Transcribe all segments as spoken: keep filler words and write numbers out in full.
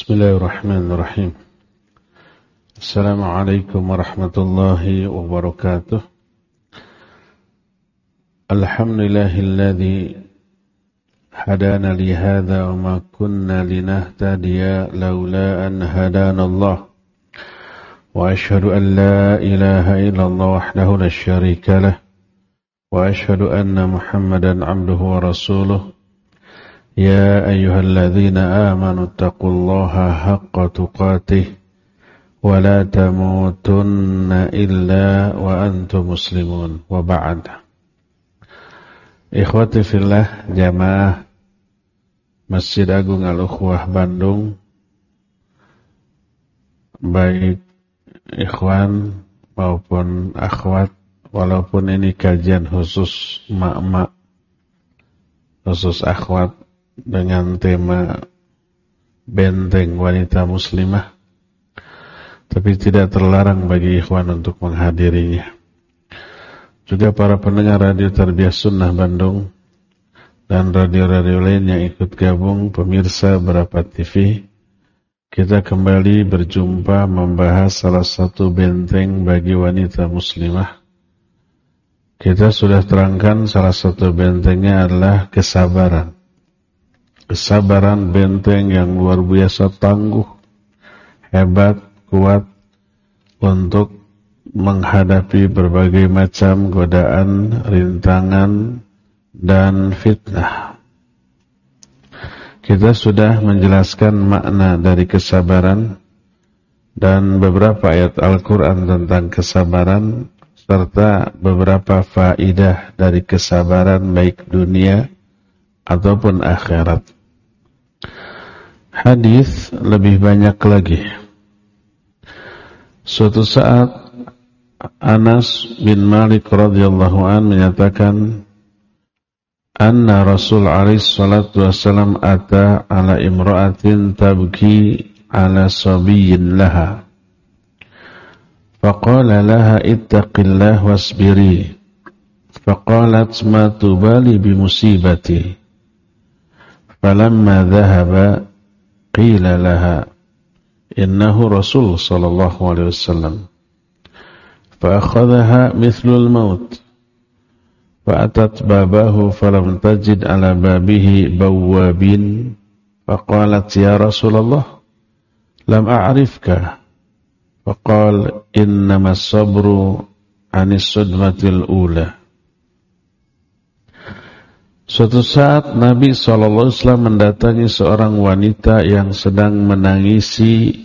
Bismillahirrahmanirrahim. Assalamualaikum warahmatullahi wabarakatuh. Alhamdulillahilladzi hadana li hadza wa ma kunna linahtadiya laula an hadana Allah. Wa asyhadu an la ilaha illallah wahdahu la syarika lah. Wa asyhadu anna Muhammadan abduhu wa rasuluh. يا أيها الذين آمنوا اتقوا الله حق تقاته ولا تموتن إلا وأنتم مسلمون وبعد. Ikhwati fillah jamaah Masjid Agung Al-Ukhwah Bandung, baik ikhwan maupun akhwat, walaupun ini kajian khusus mak-mak, khusus akhwat dengan tema benteng wanita muslimah, tapi tidak terlarang bagi ikhwan untuk menghadirinya. Juga para pendengar radio Tarbiyah Sunnah Bandung dan radio-radio lain yang ikut gabung, pemirsa Berapat T V, kita kembali berjumpa membahas salah satu benteng bagi wanita muslimah. Kita sudah terangkan salah satu bentengnya adalah kesabaran. Kesabaran benteng yang luar biasa tangguh, hebat, kuat untuk menghadapi berbagai macam godaan, rintangan, dan fitnah. Kita sudah menjelaskan makna dari kesabaran dan beberapa ayat Al-Quran tentang kesabaran, serta beberapa faidah dari kesabaran baik dunia ataupun akhirat. Hadis lebih banyak lagi. Suatu saat Anas bin Malik radhiyallahu an menyatakan, anna Rasul alaihi salatu wasallam ata ala imra'atin tabki ala sabiyyin laha. Faqala laha ittaqillah wasbiri. Faqalat ma tubali bimusibati. Falamma dhahaba qila laha innahu Rasul sallallahu alaihi wasallam. Fa-akhadhaha mithlul maut. Fa-atat babahu falam tajid ala babihi bawwabin. Faqalat ya Rasulullah lam a'rifka. Faqal innama as-sabru 'anis sudmatil ula. Suatu saat Nabi shallallahu alaihi wasallam mendatangi seorang wanita yang sedang menangisi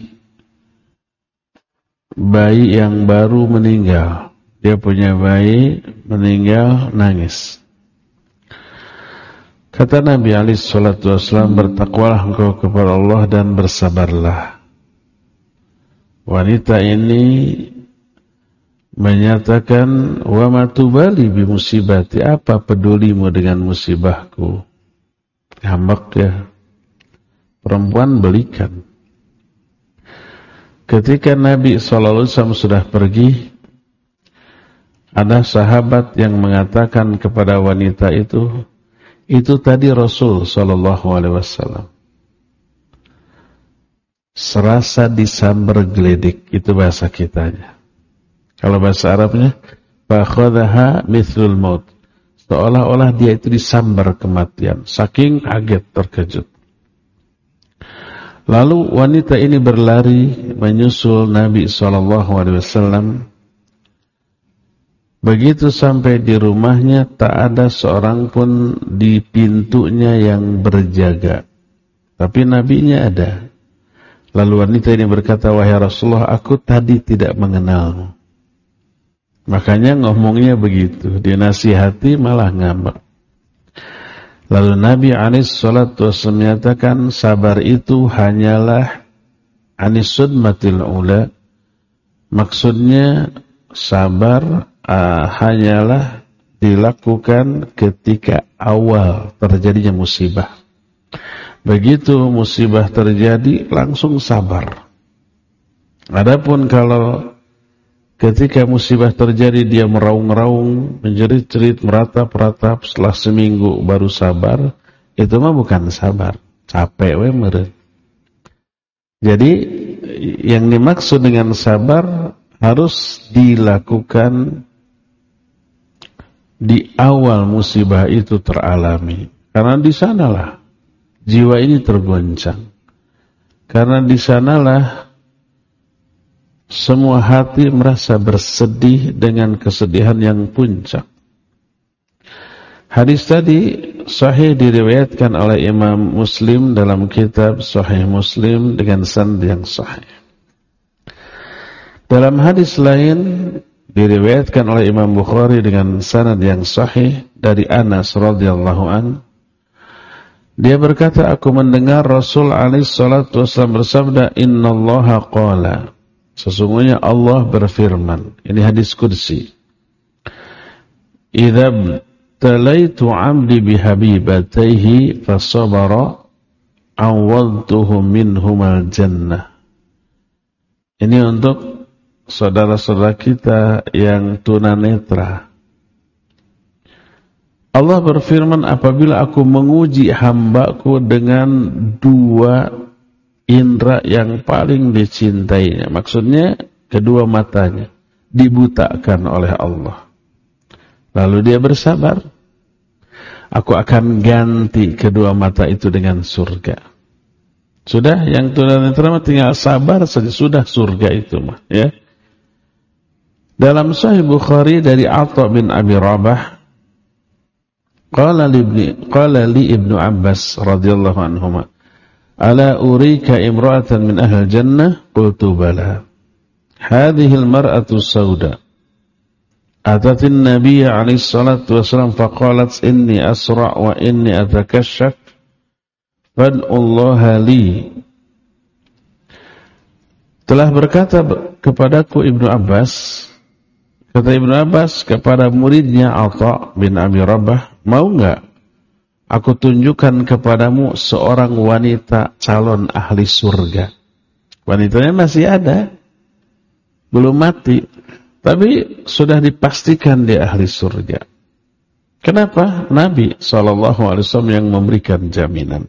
bayi yang baru meninggal. Dia punya bayi meninggal, nangis. Kata Nabi alaihi salatu wasallam, bertakwalah engkau kepada Allah dan bersabarlah. Wanita ini menyatakan, wa matubali bimusibati, apa pedulimu dengan musibahku? Ngambek ya. Perempuan belikan. Ketika Nabi shallallahu alaihi wasallam sudah pergi, ada sahabat yang mengatakan kepada wanita itu, itu tadi Rasul shallallahu alaihi wasallam. Serasa disambar geledik, itu bahasa kitanya. Kalau bahasa Arabnya, fakhadhaha mithlul maut. Seolah-olah dia itu disambar kematian, saking kaget terkejut. Lalu wanita ini berlari menyusul Nabi shallallahu alaihi wasallam. Begitu sampai di rumahnya, tak ada seorang pun di pintunya yang berjaga. Tapi Nabinya ada. Lalu wanita ini berkata, wahai Rasulullah, aku tadi tidak mengenalmu. Makanya ngomongnya begitu, dinasihati malah ngambek. Lalu Nabi alaihi salatu wasallam menyatakan, sabar itu hanyalah anis sudmatil ula. Maksudnya sabar uh, hanyalah dilakukan ketika awal terjadinya musibah. Begitu musibah terjadi, langsung sabar. Adapun kalau ketika musibah terjadi dia meraung-raung, menjerit-jerit, meratap-ratap, setelah seminggu baru sabar, itu mah bukan sabar, capek we meureun. Jadi yang dimaksud dengan sabar harus dilakukan di awal musibah itu teralami. Karena di sanalah jiwa ini tergoncang. Karena di sanalah semua hati merasa bersedih dengan kesedihan yang puncak. Hadis tadi sahih diriwayatkan oleh Imam Muslim dalam kitab Sahih Muslim dengan sanad yang sahih. Dalam hadis lain diriwayatkan oleh Imam Bukhari dengan sanad yang sahih dari Anas radhiyallahu an. Dia berkata, aku mendengar Rasul alaihi salatu wasallam bersabda, innallaha qala, sesungguhnya Allah berfirman. Ini hadis qudsi. Idza talaitu 'abdi bihabibatayhi fasabara awadtuhu minhumal jannah. Ini untuk saudara-saudara kita yang tunanetra. Allah berfirman, apabila aku menguji hambaku dengan dua indera yang paling dicintainya, maksudnya kedua matanya dibutakan oleh Allah, lalu dia bersabar, aku akan ganti kedua mata itu dengan surga. Sudah, yang tunanetra tinggal sabar saja, sudah surga itu mah, ya. Dalam Sahih Bukhari dari Atha bin Abi Rabah, qala li ibni qala li ibnu Abbas radhiyallahu anhuma, ala urika imra'atan min ahli jannah? Qultu bala. Hadhihi al-mar'atu sauda atat an-nabiy alaihi salatu wasallam faqalat inni asra' wa inni atakashaf fad'ullaha li. Telah berkata kepadaku Ibnu Abbas, kata Ibnu Abbas kepada muridnya Atha bin Abi Rabah, mau enggak aku tunjukkan kepadamu seorang wanita calon ahli surga. Wanitanya masih ada, belum mati, tapi sudah dipastikan dia ahli surga. Kenapa? Nabi shallallahu alaihi wasallam yang memberikan jaminan.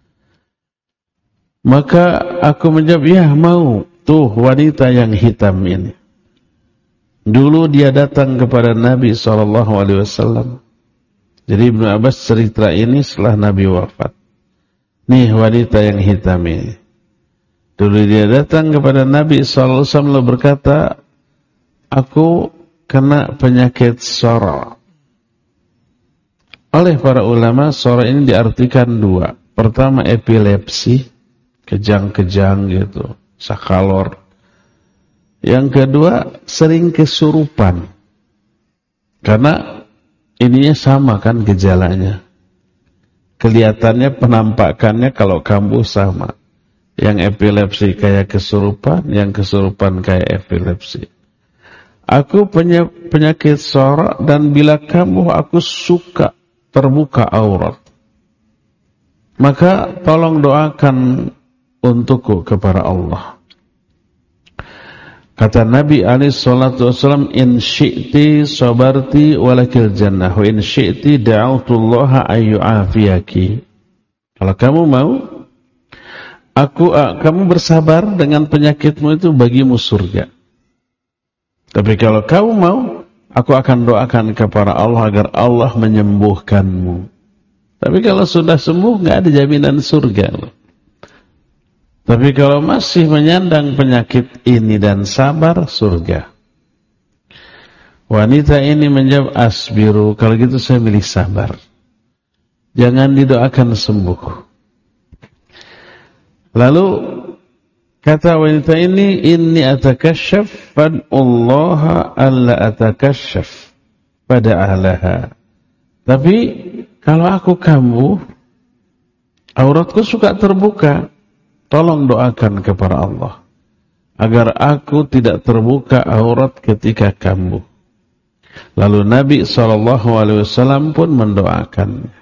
Maka aku menjawab, ya mau, tuh wanita yang hitam ini. Dulu dia datang kepada Nabi shallallahu alaihi wasallam. Jadi Ibnu Abbas cerita ini setelah Nabi wafat. Nih wanita yang hitam ini. Dulu dia datang kepada Nabi shallallahu alaihi wasallam lalu berkata, aku kena penyakit sora. Oleh para ulama, sora ini diartikan dua. Pertama epilepsi, kejang-kejang gitu, sakalor. Yang kedua, sering kesurupan. Karena ininya sama kan gejalanya. Kelihatannya, penampakannya kalau kambuh sama. Yang epilepsi kayak kesurupan, yang kesurupan kayak epilepsi. Aku punya penyakit sorak dan bila kambuh aku suka terbuka aurat. Maka tolong doakan untukku kepada Allah. Kata Nabi alaihi salatu wasallam, in syi'ti sabarti walakil jannah wa in syi'ti da'autullaha ayyu'afiyaki. Kalau kamu mau, aku uh, kamu bersabar dengan penyakitmu itu bagimu surga. Tapi kalau kamu mau, aku akan doakan kepada Allah agar Allah menyembuhkanmu. Tapi kalau sudah sembuh, nggak ada jaminan surga. Tapi kalau masih menyandang penyakit ini dan sabar, surga. Wanita ini menjawab, asbiru, kalau gitu saya milih sabar. Jangan didoakan sembuh. Lalu kata wanita ini, inni atakashaf fad'ullaha alla atakashaf pada ahlaha. Tapi kalau aku kambuh, auratku suka terbuka. Tolong doakan kepada Allah agar aku tidak terbuka aurat ketika kambuh. Lalu Nabi shallallahu alaihi wasallam pun mendoakannya.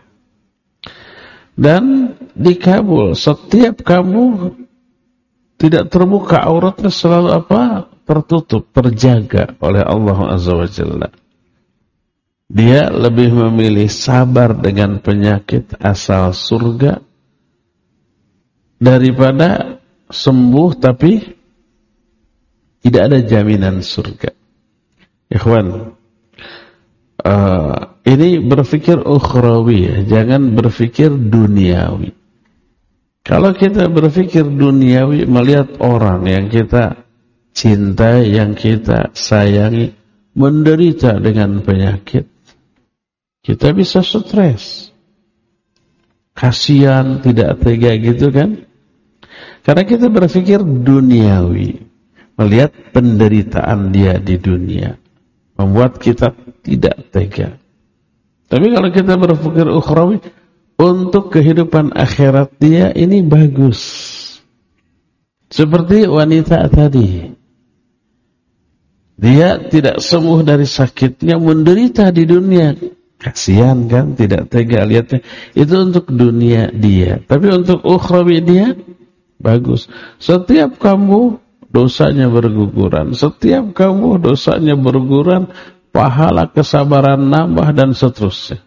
Dan dikabul. Setiap kambuh tidak terbuka auratnya selalu apa? Tertutup, terjaga oleh Allah Azza wa Jalla. Dia lebih memilih sabar dengan penyakit asal surga daripada sembuh tapi tidak ada jaminan surga. Ikhwan, uh, ini berpikir ukhrawi ya, jangan berpikir duniawi. Kalau kita berpikir duniawi, melihat orang yang kita cintai, yang kita sayangi, menderita dengan penyakit, kita bisa stres. Kasihan, tidak tega gitu kan? Karena kita berpikir duniawi, melihat penderitaan dia di dunia, membuat kita tidak tega. Tapi kalau kita berpikir ukhrawi, untuk kehidupan akhirat dia ini bagus. Seperti wanita tadi. Dia tidak sembuh dari sakitnya, menderita di dunia. Kasihan kan, tidak tega lihatnya. Itu untuk dunia dia. Tapi untuk ukhrawi dia, bagus. Setiap kamu dosanya berguguran. Setiap kamu dosanya berguguran, pahala kesabaran nambah dan seterusnya.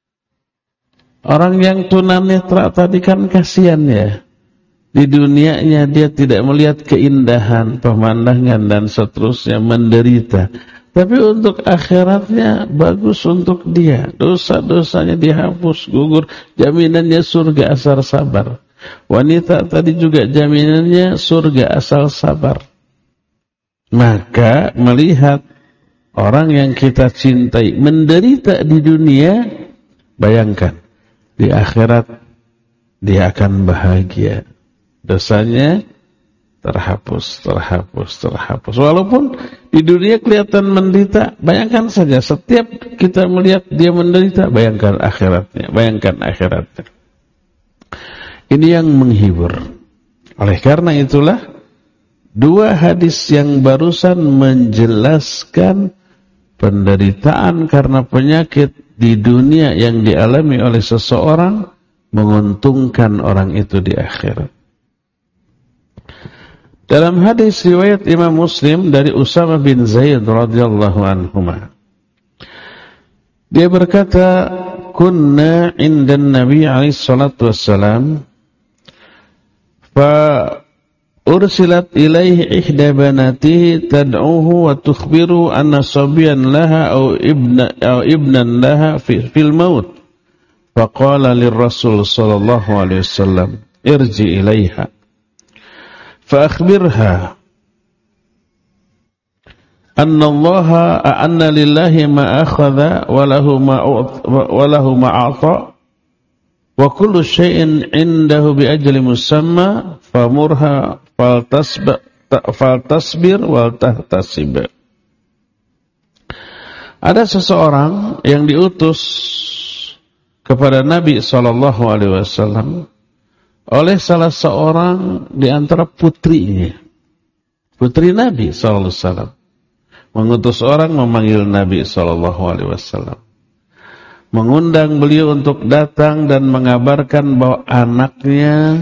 Orang yang tunanetra tadi kan kasihan ya. Di dunianya dia tidak melihat keindahan, pemandangan dan seterusnya, menderita. Tapi untuk akhiratnya bagus untuk dia. Dosa-dosanya dihapus, gugur. Jaminannya surga asal sabar. Wanita tadi juga jaminannya surga asal sabar. Maka melihat orang yang kita cintai menderita di dunia, bayangkan di akhirat dia akan bahagia. Dosanya terhapus, terhapus, terhapus. Walaupun di dunia kelihatan menderita, bayangkan saja setiap kita melihat dia menderita, bayangkan akhiratnya, bayangkan akhiratnya. Ini yang menghibur. Oleh karena itulah dua hadis yang barusan menjelaskan penderitaan karena penyakit di dunia yang dialami oleh seseorang menguntungkan orang itu di akhirat. Dalam hadis riwayat Imam Muslim dari Usamah bin Zaid radhiyallahu anhuma, dia berkata, kunna indan Nabi alaihi salatu wassalam fa ursilat ilaihi ihda banatihi tad'uhu wa tukhbiru anna sabiyan laha aw ibna aw ibnan laha fi fil maut. Faqala lirrasul sallallahu alaihi wasallam irji ilaiha fa akhbirha anna Allah anna lillahi ma akhadha wa lahu ma wa lahu ma a'ta wa kullu shay'in 'indahu bi ajli musamma famurha faltasbir faltasbir wal tahtasib. Ada seseorang yang diutus kepada Nabi sallallahu alaihi wasallam oleh salah seorang di antara putrinya. Putri Nabi sallallahu alaihi wasallam mengutus orang memanggil Nabi sallallahu alaihi wasallam, mengundang beliau untuk datang dan mengabarkan bahwa anaknya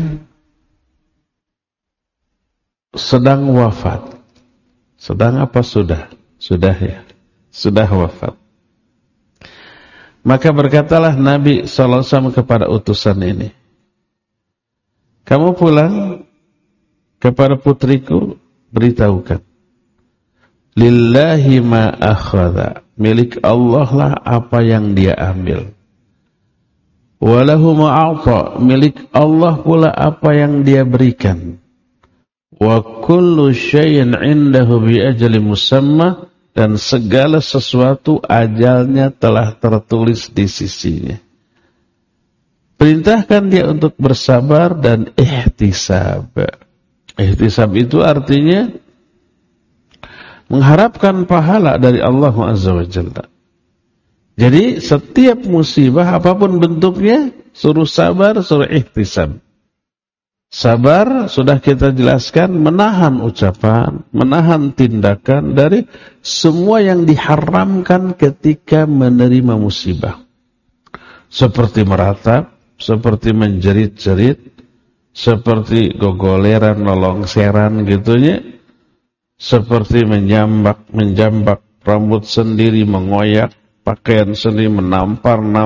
sedang wafat. Sedang apa sudah? Sudah ya. Sudah wafat. Maka berkatalah Nabi sallallahu alaihi wasallam kepada utusan ini, kamu pulang kepada putriku, beritahukan, lillahi ma akhadha, milik Allah lah apa yang dia ambil. Walahu ma a'ta, milik Allah pula apa yang dia berikan. Wa kullu syai'in 'indahu bi ajali musamma, dan segala sesuatu ajalnya telah tertulis di sisinya. Perintahkan dia untuk bersabar dan ihtisab. Ihtisab itu artinya mengharapkan pahala dari Allah Azza wa Jalla. Jadi setiap musibah apapun bentuknya, suruh sabar, suruh ihtisab. Sabar sudah kita jelaskan, menahan ucapan, menahan tindakan dari semua yang diharamkan ketika menerima musibah. Seperti meratap, seperti menjerit-jerit, seperti gogoleran, nolongseran gitunya, seperti menjambak, menjambak rambut sendiri, mengoyak pakaian sendiri,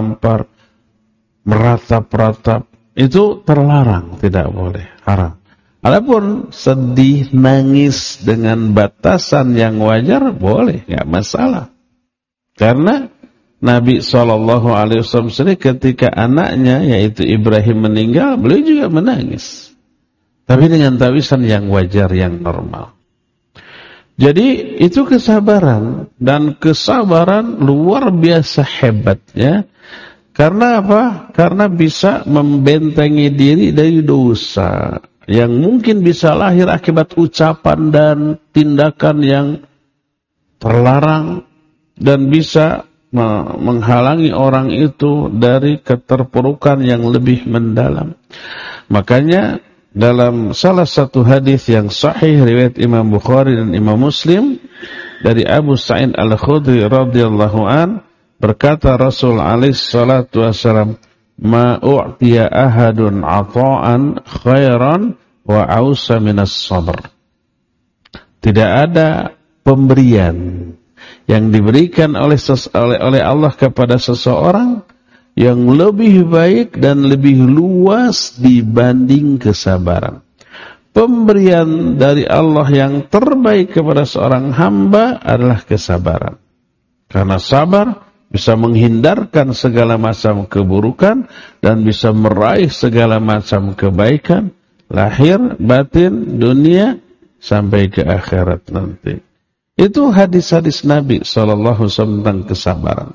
menampar-nampar, meratap-ratap, itu terlarang, tidak boleh, haram. Adapun sedih, nangis dengan batasan yang wajar boleh, nggak masalah. Karena Nabi shallallahu alaihi wasallam sendiri ketika anaknya yaitu Ibrahim meninggal, beliau juga menangis. Tapi dengan tawisan yang wajar, yang normal. Jadi itu kesabaran, dan kesabaran luar biasa hebatnya. Karena apa? Karena bisa membentengi diri dari dosa yang mungkin bisa lahir akibat ucapan dan tindakan yang terlarang, dan bisa menghalangi orang itu dari keterpurukan yang lebih mendalam. Makanya dalam salah satu hadis yang sahih riwayat Imam Bukhari dan Imam Muslim dari Abu Sa'id Al-Khudri radhiyallahu an, berkata Rasul alaihi salatu wasallam, "Ma u'tiya ahadun 'ata'an khairan wa ausa minas sabr." Tidak ada pemberian yang diberikan oleh oleh, oleh Allah kepada seseorang yang lebih baik dan lebih luas dibanding kesabaran. Pemberian dari Allah yang terbaik kepada seorang hamba adalah kesabaran. Karena sabar bisa menghindarkan segala macam keburukan dan bisa meraih segala macam kebaikan, lahir, batin, dunia, sampai ke akhirat nanti. Itu hadis-hadis Nabi shallallahu alaihi wasallam tentang kesabaran.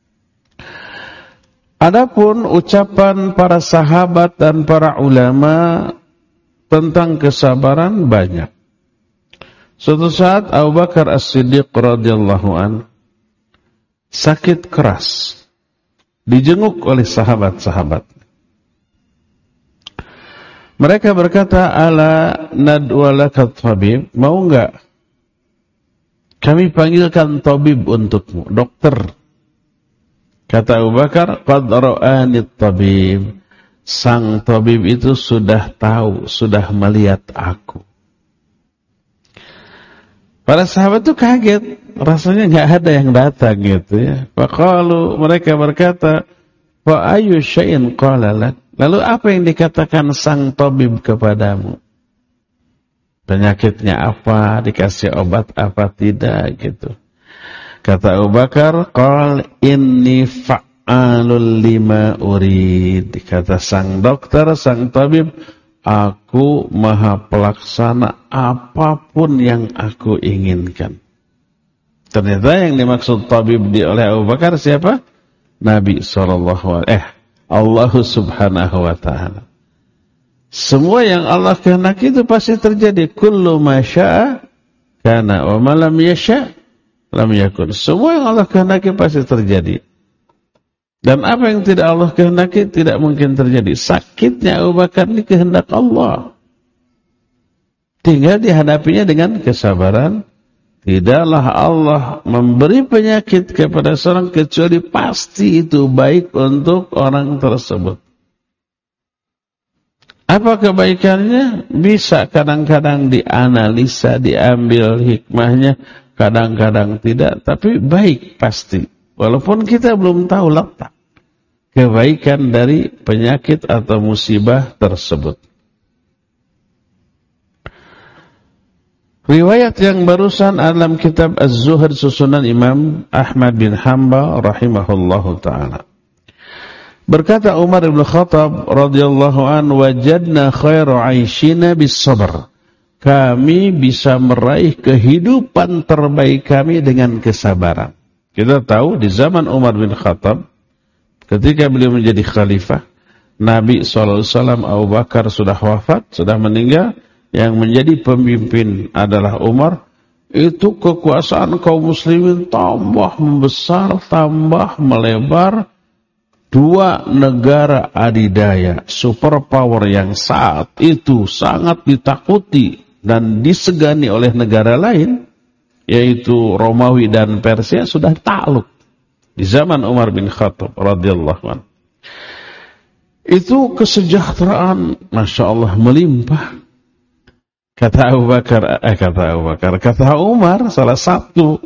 Adapun ucapan para sahabat dan para ulama tentang kesabaran banyak. Suatu saat Abu Bakar As-Siddiq radhiyallahu anhu sakit keras, dijenguk oleh sahabat-sahabat. Mereka berkata, "Ala nadwalaka tabib?" Mau enggak kami panggilkan tabib untukmu, dokter? Kata Abu Bakar, "Qad ra'ani tabib." Sang tabib itu sudah tahu, sudah melihat aku. Para sahabat itu kaget, rasanya nggak ada yang datang gitu ya. Faqalu, mereka berkata, "Wa ayyu syai'in qala lak?" Lalu apa yang dikatakan sang tabib kepadamu? Penyakitnya apa, dikasih obat apa tidak gitu. Kata Abu Bakar, "Qal inni fa'alul lima urid." Kata sang dokter, sang tabib, "Aku maha pelaksana apapun yang aku inginkan." Ternyata yang dimaksud tabib di oleh Abu Bakar siapa? Nabi sallallahu alaihi eh Allah subhanahu wa ta'ala. Semua yang Allah kehendaki itu pasti terjadi. Kullu ma syaa kana wa ma lam yasha lam yakun. Semua yang Allah kehendaki pasti terjadi. Dan apa yang tidak Allah kehendaki tidak mungkin terjadi. Sakitnya Abu Bakar ini kehendak Allah. Tinggal dihadapinya dengan kesabaran. Tidaklah Allah memberi penyakit kepada seorang kecuali pasti itu baik untuk orang tersebut. Apa kebaikannya? Bisa kadang-kadang dianalisa, diambil hikmahnya, kadang-kadang tidak, tapi baik pasti. Walaupun kita belum tahu letak kebaikan dari penyakit atau musibah tersebut. Riwayat yang barusan dalam kitab Az-Zuhd susunan Imam Ahmad bin Hanbal rahimahullahu ta'ala. Berkata Umar bin Khattab radhiyallahu an, "Wajadna khairu 'aishina bis-sabr." Kami bisa meraih kehidupan terbaik kami dengan kesabaran. Kita tahu di zaman Umar bin Khattab, ketika beliau menjadi khalifah, Nabi shallallahu alaihi wasallam, Abu Bakar sudah wafat, sudah meninggal. Yang menjadi pemimpin adalah Umar. Itu kekuasaan kaum muslimin tambah membesar, tambah melebar. Dua negara adidaya, superpower yang saat itu sangat ditakuti dan disegani oleh negara lain, yaitu Romawi dan Persia, sudah takluk di zaman Umar bin Khattab radhiyallahu anhu. Itu kesejahteraan, masya Allah, melimpah. Kata Abu Bakar, eh kata Abu Bakar, kata Umar, salah satu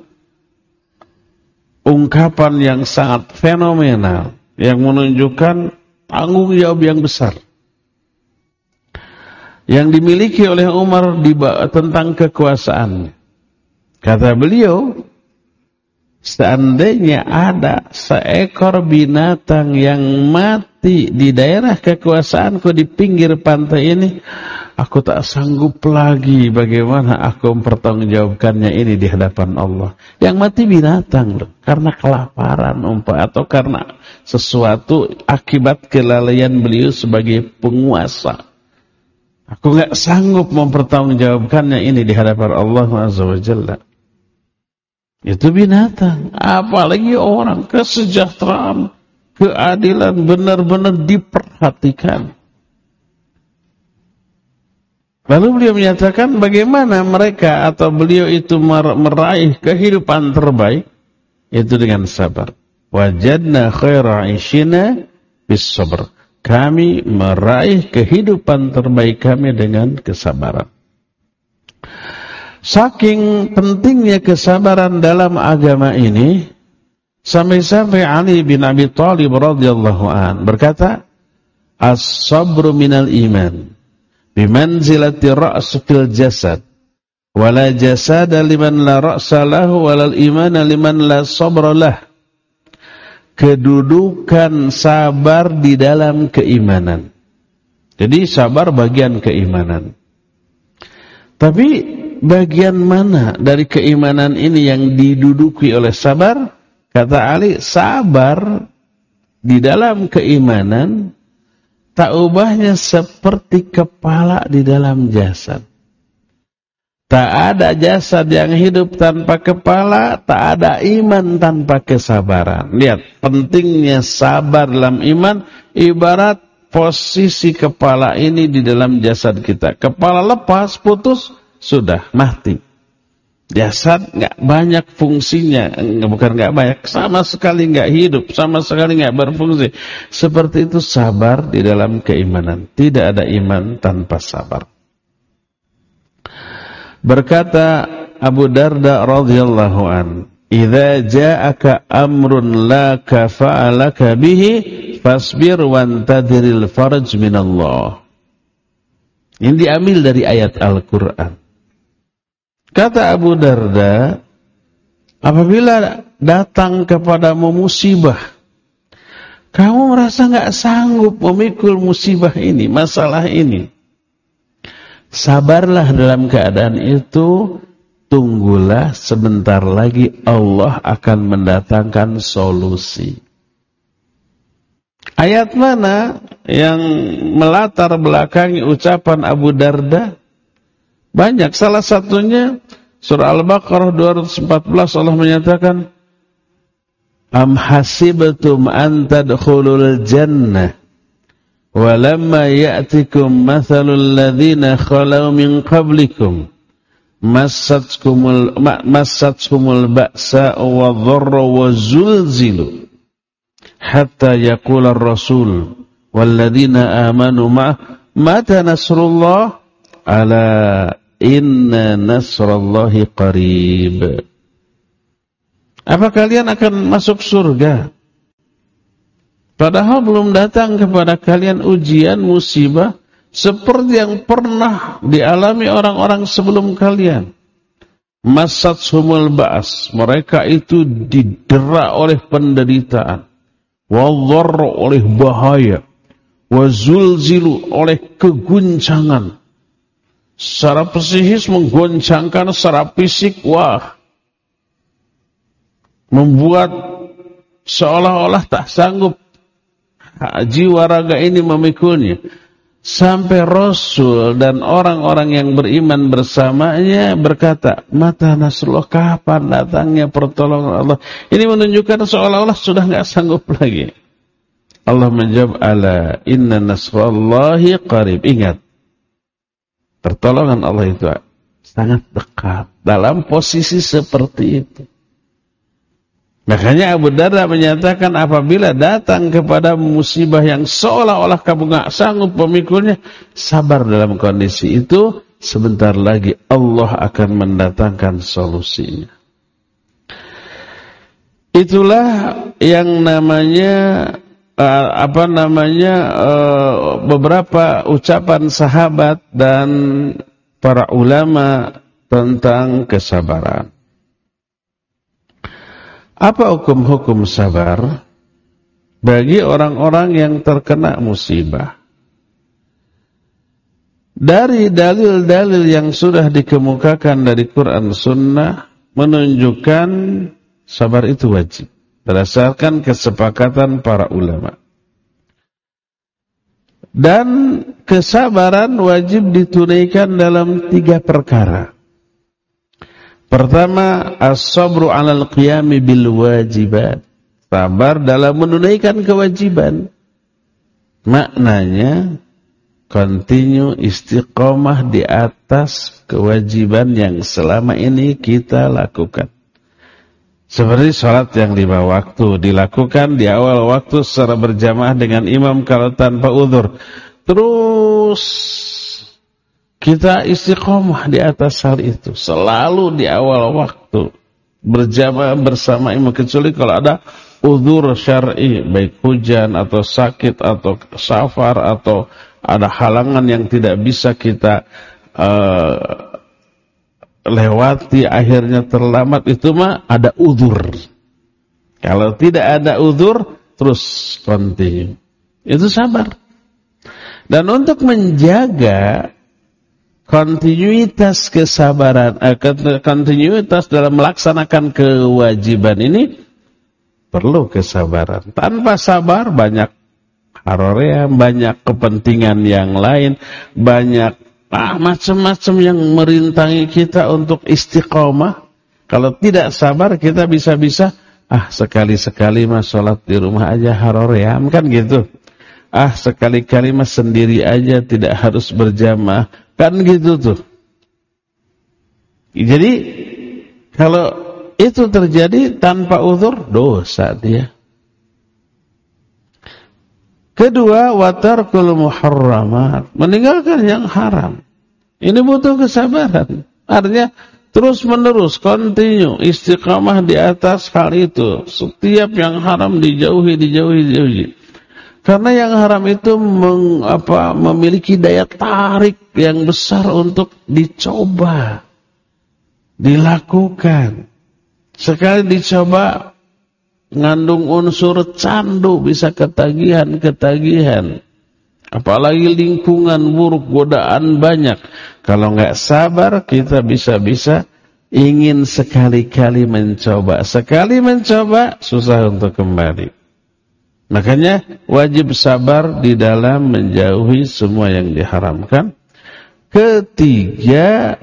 ungkapan yang sangat fenomenal yang menunjukkan tanggung jawab yang besar. yang dimiliki oleh Umar di, tentang kekuasaannya. Kata beliau, seandainya ada seekor binatang yang mati di daerah kekuasaanku di pinggir pantai ini, aku tak sanggup lagi bagaimana aku mempertanggungjawabkannya ini di hadapan Allah. Yang mati binatang loh, karena kelaparan umpah atau karena sesuatu akibat kelalaian beliau sebagai penguasa. Aku nggak sanggup mempertanggungjawabkannya ini di hadapan Allah Azza wa Jalla. Itu binatang, apalagi orang. Kesejahteraan, keadilan benar-benar diperhatikan. Lalu beliau menyatakan bagaimana mereka atau beliau itu meraih kehidupan terbaik, itu dengan sabar. Wajadna khaira 'ishina bis sabr. Kami meraih kehidupan terbaik kami dengan kesabaran. Saking pentingnya kesabaran dalam agama ini, sampai-sampai Ali bin Abi Thalib radhiyallahu an berkata, "As-sabru minal iman, bimanzilati ra's fil jasad, wala jasada liman la ra'sa lahu, walal imana liman la sabra lah." Kedudukan sabar di dalam keimanan. Jadi sabar bagian keimanan. Tapi bagian mana dari keimanan ini yang diduduki oleh sabar? Kata Ali, sabar di dalam keimanan tak ubahnya seperti kepala di dalam jasad. Tak ada jasad yang hidup tanpa kepala, tak ada iman tanpa kesabaran. Lihat, pentingnya sabar dalam iman, ibarat posisi kepala ini di dalam jasad kita. Kepala lepas, putus, sudah, mati. Jasad nggak banyak fungsinya, bukan nggak banyak, sama sekali nggak hidup, sama sekali nggak berfungsi. Seperti itu sabar di dalam keimanan. Tidak ada iman tanpa sabar. Berkata Abu Darda radhiyallahu an, "Idza ja'aka amrun la kafa'alaka bihi fasbir wantadhiril faraj minallah." Ini diambil dari ayat Al-Qur'an. Kata Abu Darda, apabila datang kepadamu musibah, kamu merasa enggak sanggup memikul musibah ini, masalah ini, sabarlah dalam keadaan itu, tunggulah sebentar lagi Allah akan mendatangkan solusi. Ayat mana yang melatar belakangi ucapan Abu Darda? Banyak, salah satunya surah Al-Baqarah dua ratus empat belas, Allah menyatakan, "Am hasibtum an tadkhulul jannah walamma ya'tikum mathalul ladzina khalau min qablikum massatkumul massatkumul ba'sa'u wadh-dharra wazulzilu hatta yaqula ar-rasul wal ladzina amanu ma'ah mata nasrullah ala inna nasrallahi qarib." Apa kalian akan masuk surga padahal belum datang kepada kalian ujian, musibah seperti yang pernah dialami orang-orang sebelum kalian? Massatshumul ba's, mereka itu didera oleh penderitaan, wadh-dharra oleh bahaya, wazulzilu oleh keguncangan. Secara psikis menggoncangkan, secara fisik wah, membuat seolah-olah tak sanggup jiwa raga ini memikulnya. Sampai Rasul dan orang-orang yang beriman bersamanya berkata, mata nasrullah, kapan datangnya pertolongan Allah? Ini menunjukkan seolah-olah sudah enggak sanggup lagi. Allah menjawab, ala inna nasrallahi qarib. Ingat, pertolongan Allah itu sangat dekat. Dalam posisi seperti itu, makanya Abu Darda menyatakan, apabila datang kepada musibah yang seolah-olah kamu gak sanggup memikulnya, sabar dalam kondisi itu, sebentar lagi Allah akan mendatangkan solusinya. Itulah yang namanya uh, apa namanya uh, beberapa ucapan sahabat dan para ulama tentang kesabaran. Apa hukum-hukum sabar bagi orang-orang yang terkena musibah? Dari dalil-dalil yang sudah dikemukakan dari Quran Sunnah menunjukkan sabar itu wajib berdasarkan kesepakatan para ulama. Dan kesabaran wajib ditunaikan dalam tiga perkara. Pertama, as-sabru 'alal qiyami bil wajibat. Sabar dalam menunaikan kewajiban. Maknanya continue istiqomah di atas kewajiban yang selama ini kita lakukan. Seperti sholat yang lima waktu dilakukan di awal waktu secara berjamaah dengan imam kalau tanpa uzur. Terus kita istiqomah di atas hal itu selalu di awal waktu berjamaah bersama imam, kecuali kalau ada uzur syar'i, baik hujan atau sakit atau safar atau ada halangan yang tidak bisa kita uh, lewati, akhirnya terlambat, itu mah ada uzur. Kalau tidak ada uzur, terus continue. Itu sabar. Dan untuk menjaga kontinuitas kesabaran, eh, kontinuitas dalam melaksanakan kewajiban ini, perlu kesabaran. Tanpa sabar banyak harorea, banyak kepentingan yang lain, banyak ah, macam-macam yang merintangi kita untuk istiqomah. Kalau tidak sabar kita bisa-bisa ah sekali-sekali mah sholat di rumah aja haroream, kan gitu. Ah sekali-kali mah sendiri aja tidak harus berjamaah, kan gitu tuh. Jadi kalau itu terjadi tanpa uzur, dosa dia. Kedua, watarkul muharramat, meninggalkan yang haram. Ini butuh kesabaran. Artinya terus menerus, continue, istiqamah di atas hal itu. Setiap yang haram dijauhi, dijauhi, dijauhi. Karena yang haram itu meng, apa, memiliki daya tarik yang besar untuk dicoba, dilakukan. Sekali dicoba, ngandung unsur candu, bisa ketagihan-ketagihan. Apalagi lingkungan buruk, godaan banyak. Kalau nggak sabar, kita bisa-bisa ingin sekali-kali mencoba. Sekali mencoba, susah untuk kembali. Makanya wajib sabar di dalam menjauhi semua yang diharamkan. Ketiga,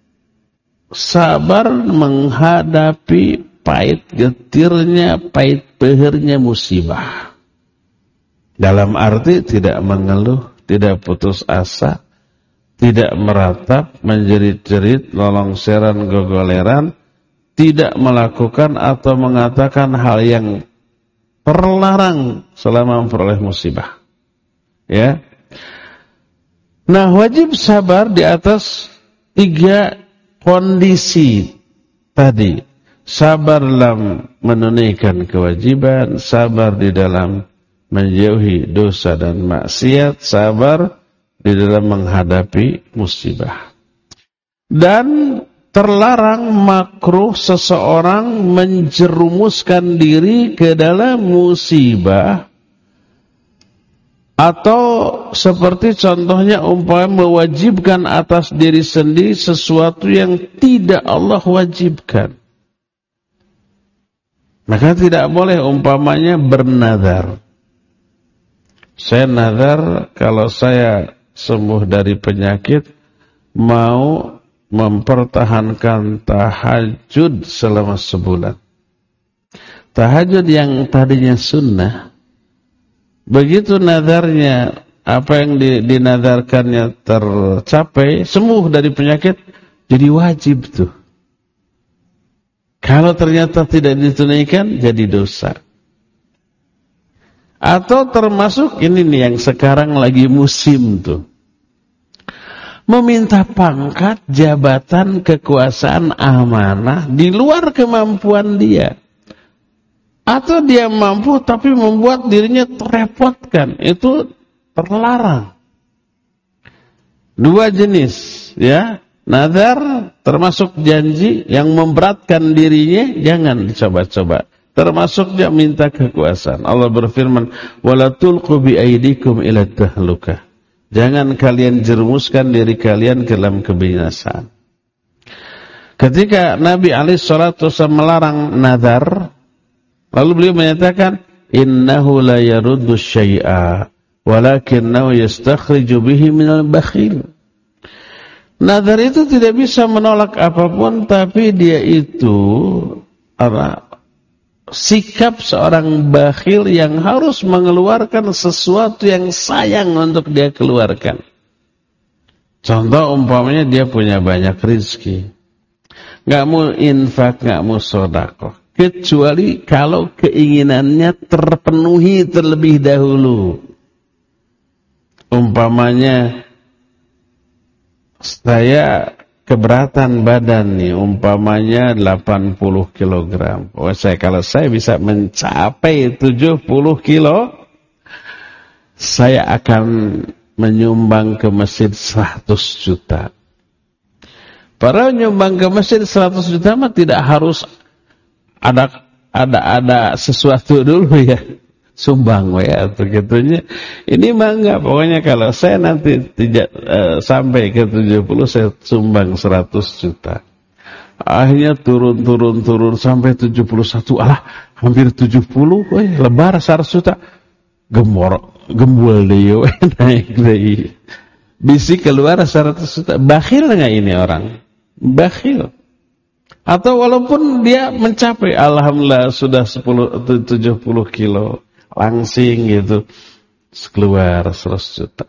sabar menghadapi pahit getirnya, pahit pehirnya musibah. Dalam arti tidak mengeluh, tidak putus asa, tidak meratap, menjerit-jerit, lolongseran, gogoleran, tidak melakukan atau mengatakan hal yang terlarang selama memperoleh musibah. Ya. Nah, wajib sabar di atas tiga kondisi tadi. Sabar dalam menunaikan kewajiban, sabar di dalam menjauhi dosa dan maksiat, sabar di dalam menghadapi musibah. Dan terlarang, makruh seseorang menjerumuskan diri ke dalam musibah, atau seperti contohnya umpama mewajibkan atas diri sendiri sesuatu yang tidak Allah wajibkan. Maka tidak boleh umpamanya bernadar. Saya nadar kalau saya sembuh dari penyakit mau mempertahankan tahajud selama sebulan. Tahajud yang tadinya sunnah, begitu nadarnya, apa yang dinadarkannya tercapai, sembuh dari penyakit, jadi wajib tuh. Kalau ternyata tidak ditunaikan, jadi dosa. Atau termasuk ini nih yang sekarang lagi musim tuh, meminta pangkat, jabatan, kekuasaan, amanah di luar kemampuan dia. Atau dia mampu tapi membuat dirinya terrepotkan, itu terlarang. Dua jenis, ya. Nazar termasuk janji yang memberatkan dirinya, jangan dicoba-coba. Termasuk dia minta kekuasaan. Allah berfirman, "Wala tulqu bi aydikum ila tahlukah." Jangan kalian jerumuskan diri kalian ke dalam kebinasaan. Ketika Nabi alaihi salatu wasallam melarang nazar, lalu beliau menyatakan, "Innahu la yaruddu syai'a, walakinnahu yastakhriju bihi minal bakhil." Nazar itu tidak bisa menolak apapun, tapi dia itu apa? Sikap seorang bakhil yang harus mengeluarkan sesuatu yang sayang untuk dia keluarkan. Contoh umpamanya dia punya banyak rezeki, nggak mau infak, nggak mau sedekah, kecuali kalau keinginannya terpenuhi terlebih dahulu. Umpamanya saya keberatan badan nih, umpamanya delapan puluh kilogram. Oh, saya kalau saya bisa mencapai tujuh puluh kilo, saya akan menyumbang ke masjid seratus juta. Para nyumbang ke masjid seratus juta mah tidak harus ada ada ada sesuatu dulu ya. Sumbang ya atau gitunya. Ini mah enggak, pokoknya kalau saya nanti tidak uh, sampai ke tujuh puluh, saya sumbang seratus juta. Akhirnya turun turun turun sampai tujuh puluh satu. Alah, hampir tujuh puluh, weh, lebar seratus juta. Gembor, gembul deh, naik deh. Bisi keluar seratus juta. Bakhil enggak ini orang? Bakhil. Atau walaupun dia mencapai, alhamdulillah sudah sepuluh tujuh puluh kilo. Langsing gitu, keluar seratus juta.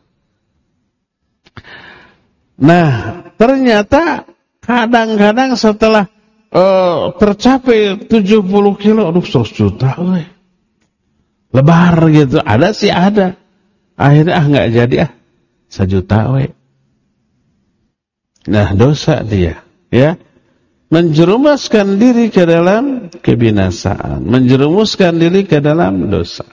Nah, ternyata kadang-kadang setelah uh, tercapai tujuh puluh kilo, aduh seratus juta, weh. Lebar gitu, ada sih ada. Akhirnya ah nggak jadi ah, sejuta weh. Nah, dosa dia, ya. Menjerumuskan diri ke dalam kebinasaan, menjerumuskan diri ke dalam dosa.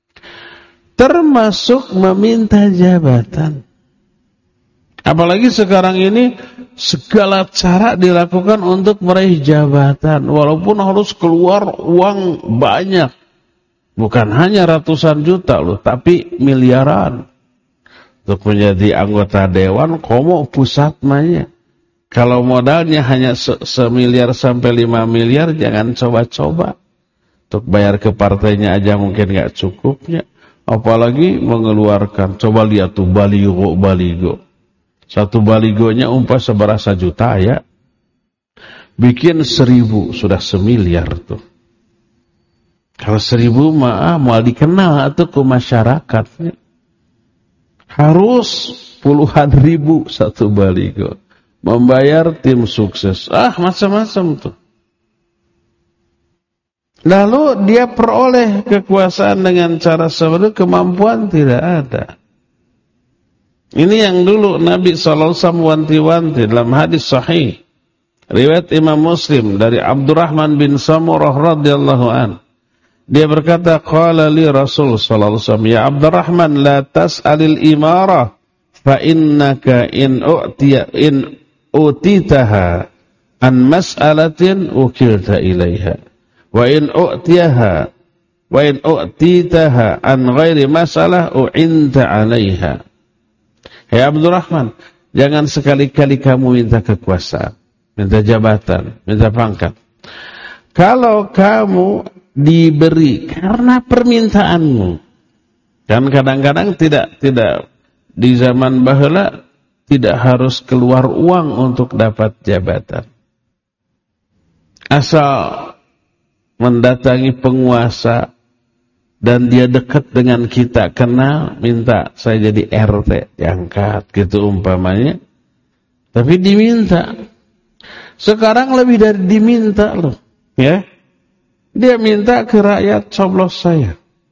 Termasuk meminta jabatan. Apalagi sekarang ini segala cara dilakukan untuk meraih jabatan, walaupun harus keluar uang banyak. Bukan hanya ratusan juta loh, tapi miliaran. Untuk menjadi anggota dewan, komo pusat maya. Kalau modalnya hanya semiliar sampai lima miliar, jangan coba-coba. Untuk bayar ke partainya aja mungkin gak cukupnya. Apalagi mengeluarkan, coba lihat tuh baligo-baligo. Satu baligonya umpah seberapa juta ya. Bikin seribu, sudah semiliar tuh. Kalau seribu mah mau dikenal atau ke masyarakatnya. Harus puluhan ribu satu baligo. Membayar tim sukses. Ah, macam-macam tuh. Lalu dia peroleh kekuasaan dengan cara seperti kemampuan tidak ada. Ini yang dulu Nabi shallallahu alaihi wasallam wanti-wanti dalam hadis sahih. Riwayat Imam Muslim dari Abdurrahman bin Samurah radhiyallahu an. Dia berkata, qala li Rasul shallallahu alaihi wasallam, ya Abdurrahman la tas'alil imarah fa innaka in u'tiya in utitaha an mas'alatin ukilta ilaiha wa in u'tiyaha wa in u'titaha an ghairi masalah u'inta alaiha. Hai Abdurrahman, jangan sekali-kali kamu minta kekuasaan, minta jabatan, minta pangkat. Kalau kamu diberi karena permintaanmu, dan kadang-kadang tidak tidak di zaman baheula tidak harus keluar uang untuk dapat jabatan. Asal mendatangi penguasa dan dia dekat dengan kita, kenal, minta saya jadi R T, diangkat gitu umpamanya. Tapi diminta. Sekarang lebih dari diminta loh, ya. Dia minta ke rakyat coblos saya.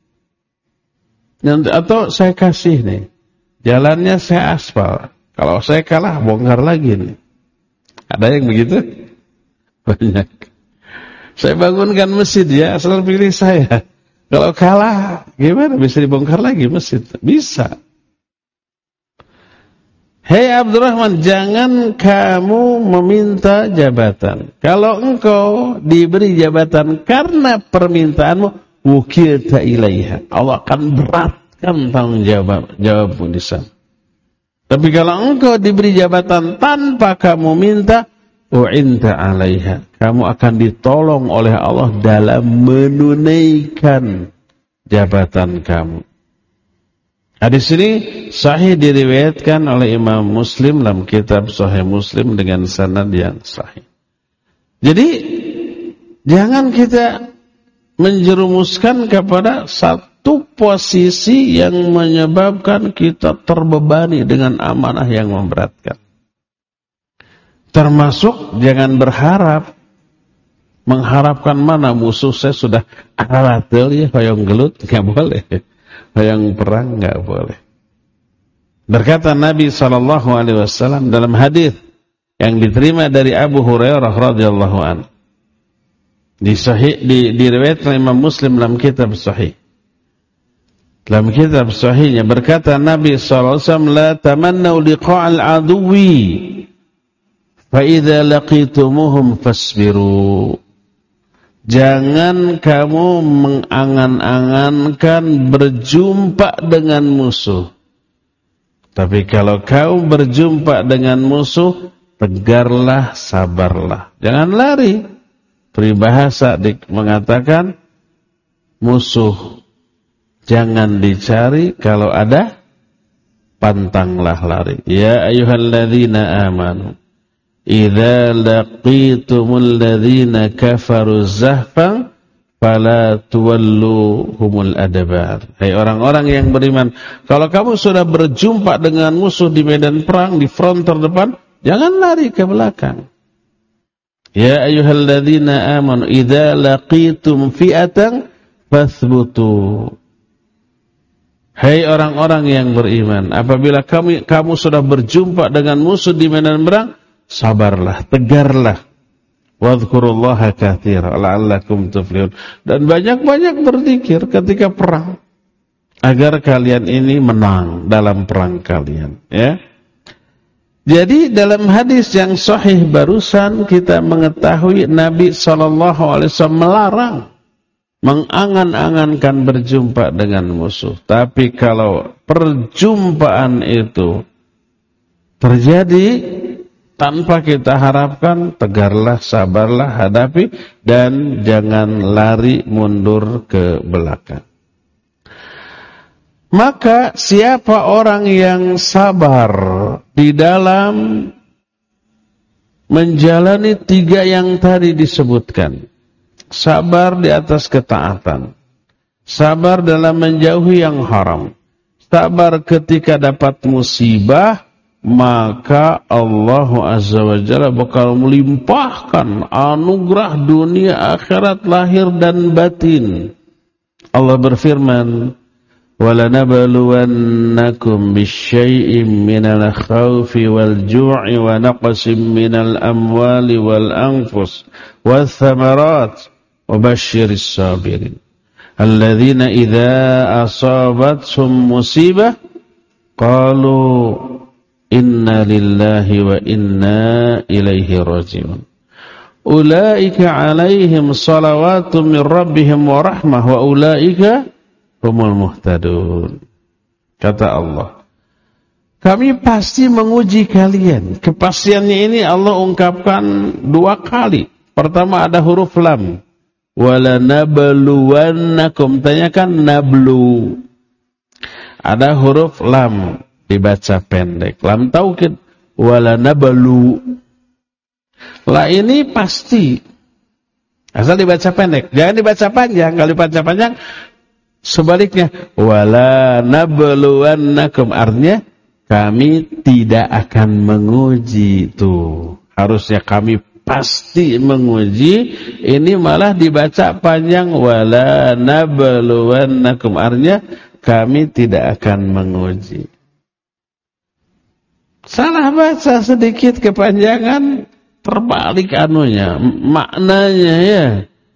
Atau saya kasih nih, jalannya saya aspal. Kalau saya kalah, bongkar lagi nih. Ada yang begitu? Banyak. Saya bangunkan masjid ya, asal pilih saya. Kalau kalah, gimana? Bisa dibongkar lagi masjid? Bisa. Hei Abdurrahman, jangan kamu meminta jabatan. Kalau engkau diberi jabatan karena permintaanmu, wukilta ilaiha. Allah akan beratkan tanggung jawab jawabmu di sana. Tapi kalau engkau diberi jabatan tanpa kamu minta, u'inta alaiha. Kamu akan ditolong oleh Allah dalam menunaikan jabatan kamu. Hadis ini sahih diriwayatkan oleh Imam Muslim dalam kitab Sahih Muslim dengan sanad yang sahih. Jadi jangan kita menjerumuskan kepada satu posisi yang menyebabkan kita terbebani dengan amanah yang memberatkan. Termasuk jangan berharap, mengharapkan mana musuh saya sudah aratel ya, hoyong gelut, nggak boleh. Hoyong perang nggak boleh. Berkata Nabi shallallahu alaihi wasallam dalam hadis yang diterima dari Abu Hurairah radhiyallahu anhu, di sahih di diriwayatkan Imam Muslim dalam kitab Sahih. Dalam kitab Sahihnya berkata Nabi shallallahu alaihi wasallam, la tamannau liqa'al aduwi fa idza laqitumuhum fasbiru. Jangan kamu mengangan-angankan berjumpa dengan musuh. Tapi kalau kau berjumpa dengan musuh, tegarlah, sabarlah. Jangan lari. Peribahasa mengatakan, musuh jangan dicari, kalau ada, pantanglah lari. Ya ayyuhalladzina amanu. Idza laqitumul ladzina kafaru zahfan fala tuwalluhumul adbar. Hai orang-orang yang beriman, kalau kamu sudah berjumpa dengan musuh di medan perang, di front terdepan, jangan lari ke belakang. Ya ayyuhalladzina amanu idza laqitum fi'atan fathbutu. Hai orang-orang yang beriman, apabila kamu kamu sudah berjumpa dengan musuh di medan perang, sabarlah, tegarlah. Wadhkurullaha katsira la'allakum tuflihun. Dan banyak-banyak berzikir ketika perang agar kalian ini menang dalam perang kalian, ya. Jadi dalam hadis yang sahih barusan kita mengetahui Nabi sallallahu alaihi wasallam melarang mengangan-angankan berjumpa dengan musuh. Tapi kalau perjumpaan itu terjadi tanpa kita harapkan, tegarlah, sabarlah, hadapi, dan jangan lari mundur ke belakang. Maka siapa orang yang sabar di dalam menjalani tiga yang tadi disebutkan. Sabar di atas ketaatan. Sabar dalam menjauhi yang haram. Sabar ketika dapat musibah. Maka Allah Azza wa Jalla bakal melimpahkan anugerah dunia akhirat lahir dan batin. Allah berfirman, وَلَنَبَلُوَنَّكُمْ بِالشَّيْءٍ مِّنَ الْخَوْفِ وَالْجُوعِ وَنَقْصٍ مِّنَ الْأَمْوَالِ وَالْأَنفُسِ وَالثَّمَرَاتِ وَبَشِّرِ الصَّابِرِينَ الَّذِينَ إِذَا أَصَابَتْهُمْ مُصِيبَةٌ قَالُوا Inna lillahi wa inna ilaihi raji'un. Ulaika alaihim salawatu min rabbihim wa rahmah wa ulaika humul muhtadun. Kata Allah, kami pasti menguji kalian. Kepastiannya ini Allah ungkapkan dua kali. Pertama ada huruf lam. Wala nabluwannakum. Tanyakan nablu. Ada huruf lam. Dibaca pendek. Lam taukid. Wala nabalu. Lah ini pasti. Asal dibaca pendek. Jangan dibaca panjang. Kalau dibaca panjang, sebaliknya. Wala nabluwannakum. Artinya, kami tidak akan menguji. Tuh. Harusnya kami pasti menguji. Ini malah dibaca panjang. Wala nabluwannakum. Artinya, kami tidak akan menguji. Salah baca sedikit kepanjangan, terbalik anunya, maknanya ya.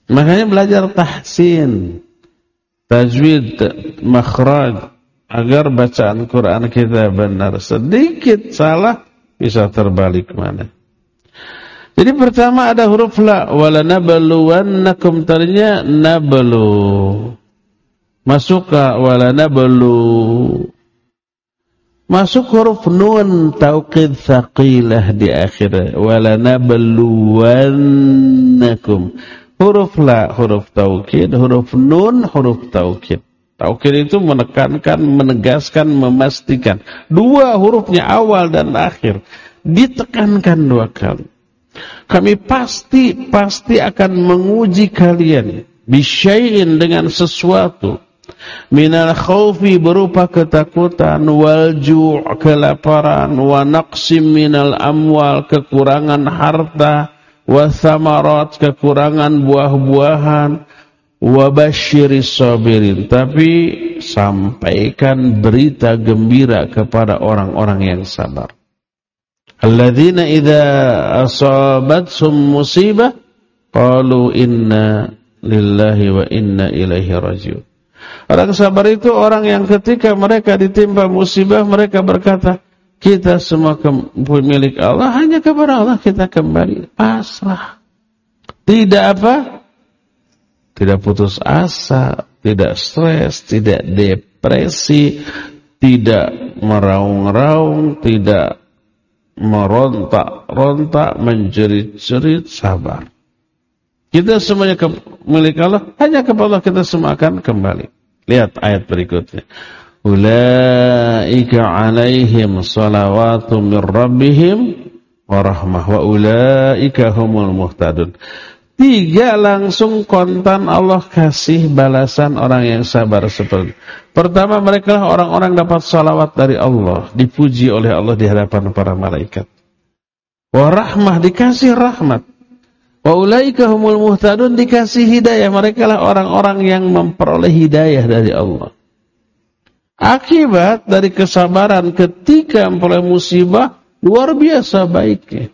Makanya belajar tahsin, tajwid, makhraj, agar bacaan Quran kita benar. Sedikit salah bisa terbalik mana. Jadi pertama ada huruf la, wala nabluwannakum, tadinya nablu. Masuk ke wala nablu. Masuk huruf nun taukid tsaqilah di akhir, wala nabluwannakum. Huruf la huruf taukid, huruf nun huruf taukid. Taukid itu menekankan, menegaskan, memastikan. Dua hurufnya awal dan akhir ditekankan dua kali. Kami pasti pasti akan menguji kalian bisyai'in, dengan sesuatu, minal khaufi berupa ketakutan, wal ju' kelaparan, wa naqsim minal amwal kekurangan harta, wa thamarat kekurangan buah-buahan, wa basyiris sabirin, tapi sampaikan berita gembira kepada orang-orang yang sabar. Alladzina idza asabathum musibah qalu inna lillahi wa inna ilaihi raji'un. Orang sabar itu orang yang ketika mereka ditimpa musibah, mereka berkata, kita semua milik Allah, hanya kepada Allah kita kembali. Pasrah. Tidak apa? Tidak putus asa, tidak stres, tidak depresi, tidak meraung-raung, tidak merontak-rontak, menjerit-jerit, sabar. Kita semuanya milik Allah, hanya kepada Allah kita semua akan kembali. Lihat ayat berikutnya. Ulaika alaihim salawatu mir rabbihim wa rahmah wa ulaika humul muhtadun. Tiga langsung kontan Allah kasih balasan orang yang sabar seperti. Pertama, mereka lah orang-orang dapat salawat dari Allah, dipuji oleh Allah di hadapan para malaikat. Wa rahmah, dikasih rahmat. Wa ulaika humul muhtadun, dikasih hidayah. Mereka lah orang-orang yang memperoleh hidayah dari Allah. Akibat dari kesabaran ketika memperoleh musibah, luar biasa baiknya.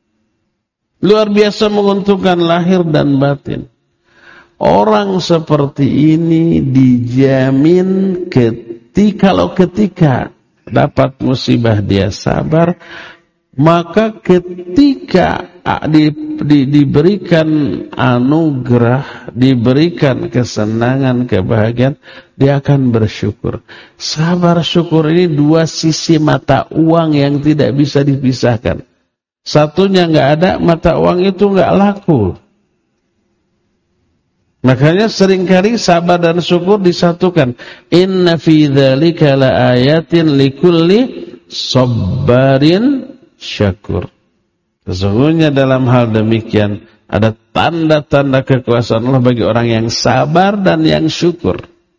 Luar biasa menguntungkan lahir dan batin. Orang seperti ini dijamin ketika, kalau ketika dapat musibah dia sabar, maka ketika di, di, diberikan anugerah, diberikan kesenangan, kebahagiaan, dia akan bersyukur. Sabar syukur ini dua sisi mata uang yang tidak bisa dipisahkan. Satunya nggak ada, mata uang itu nggak laku. Makanya seringkali sabar dan syukur disatukan. Inna fi dzalika laayatin likulli sabarin syakur. Sesungguhnya dalam hal demikian ada tanda-tanda kekuasaan Allah bagi orang yang sabar dan yang syukur.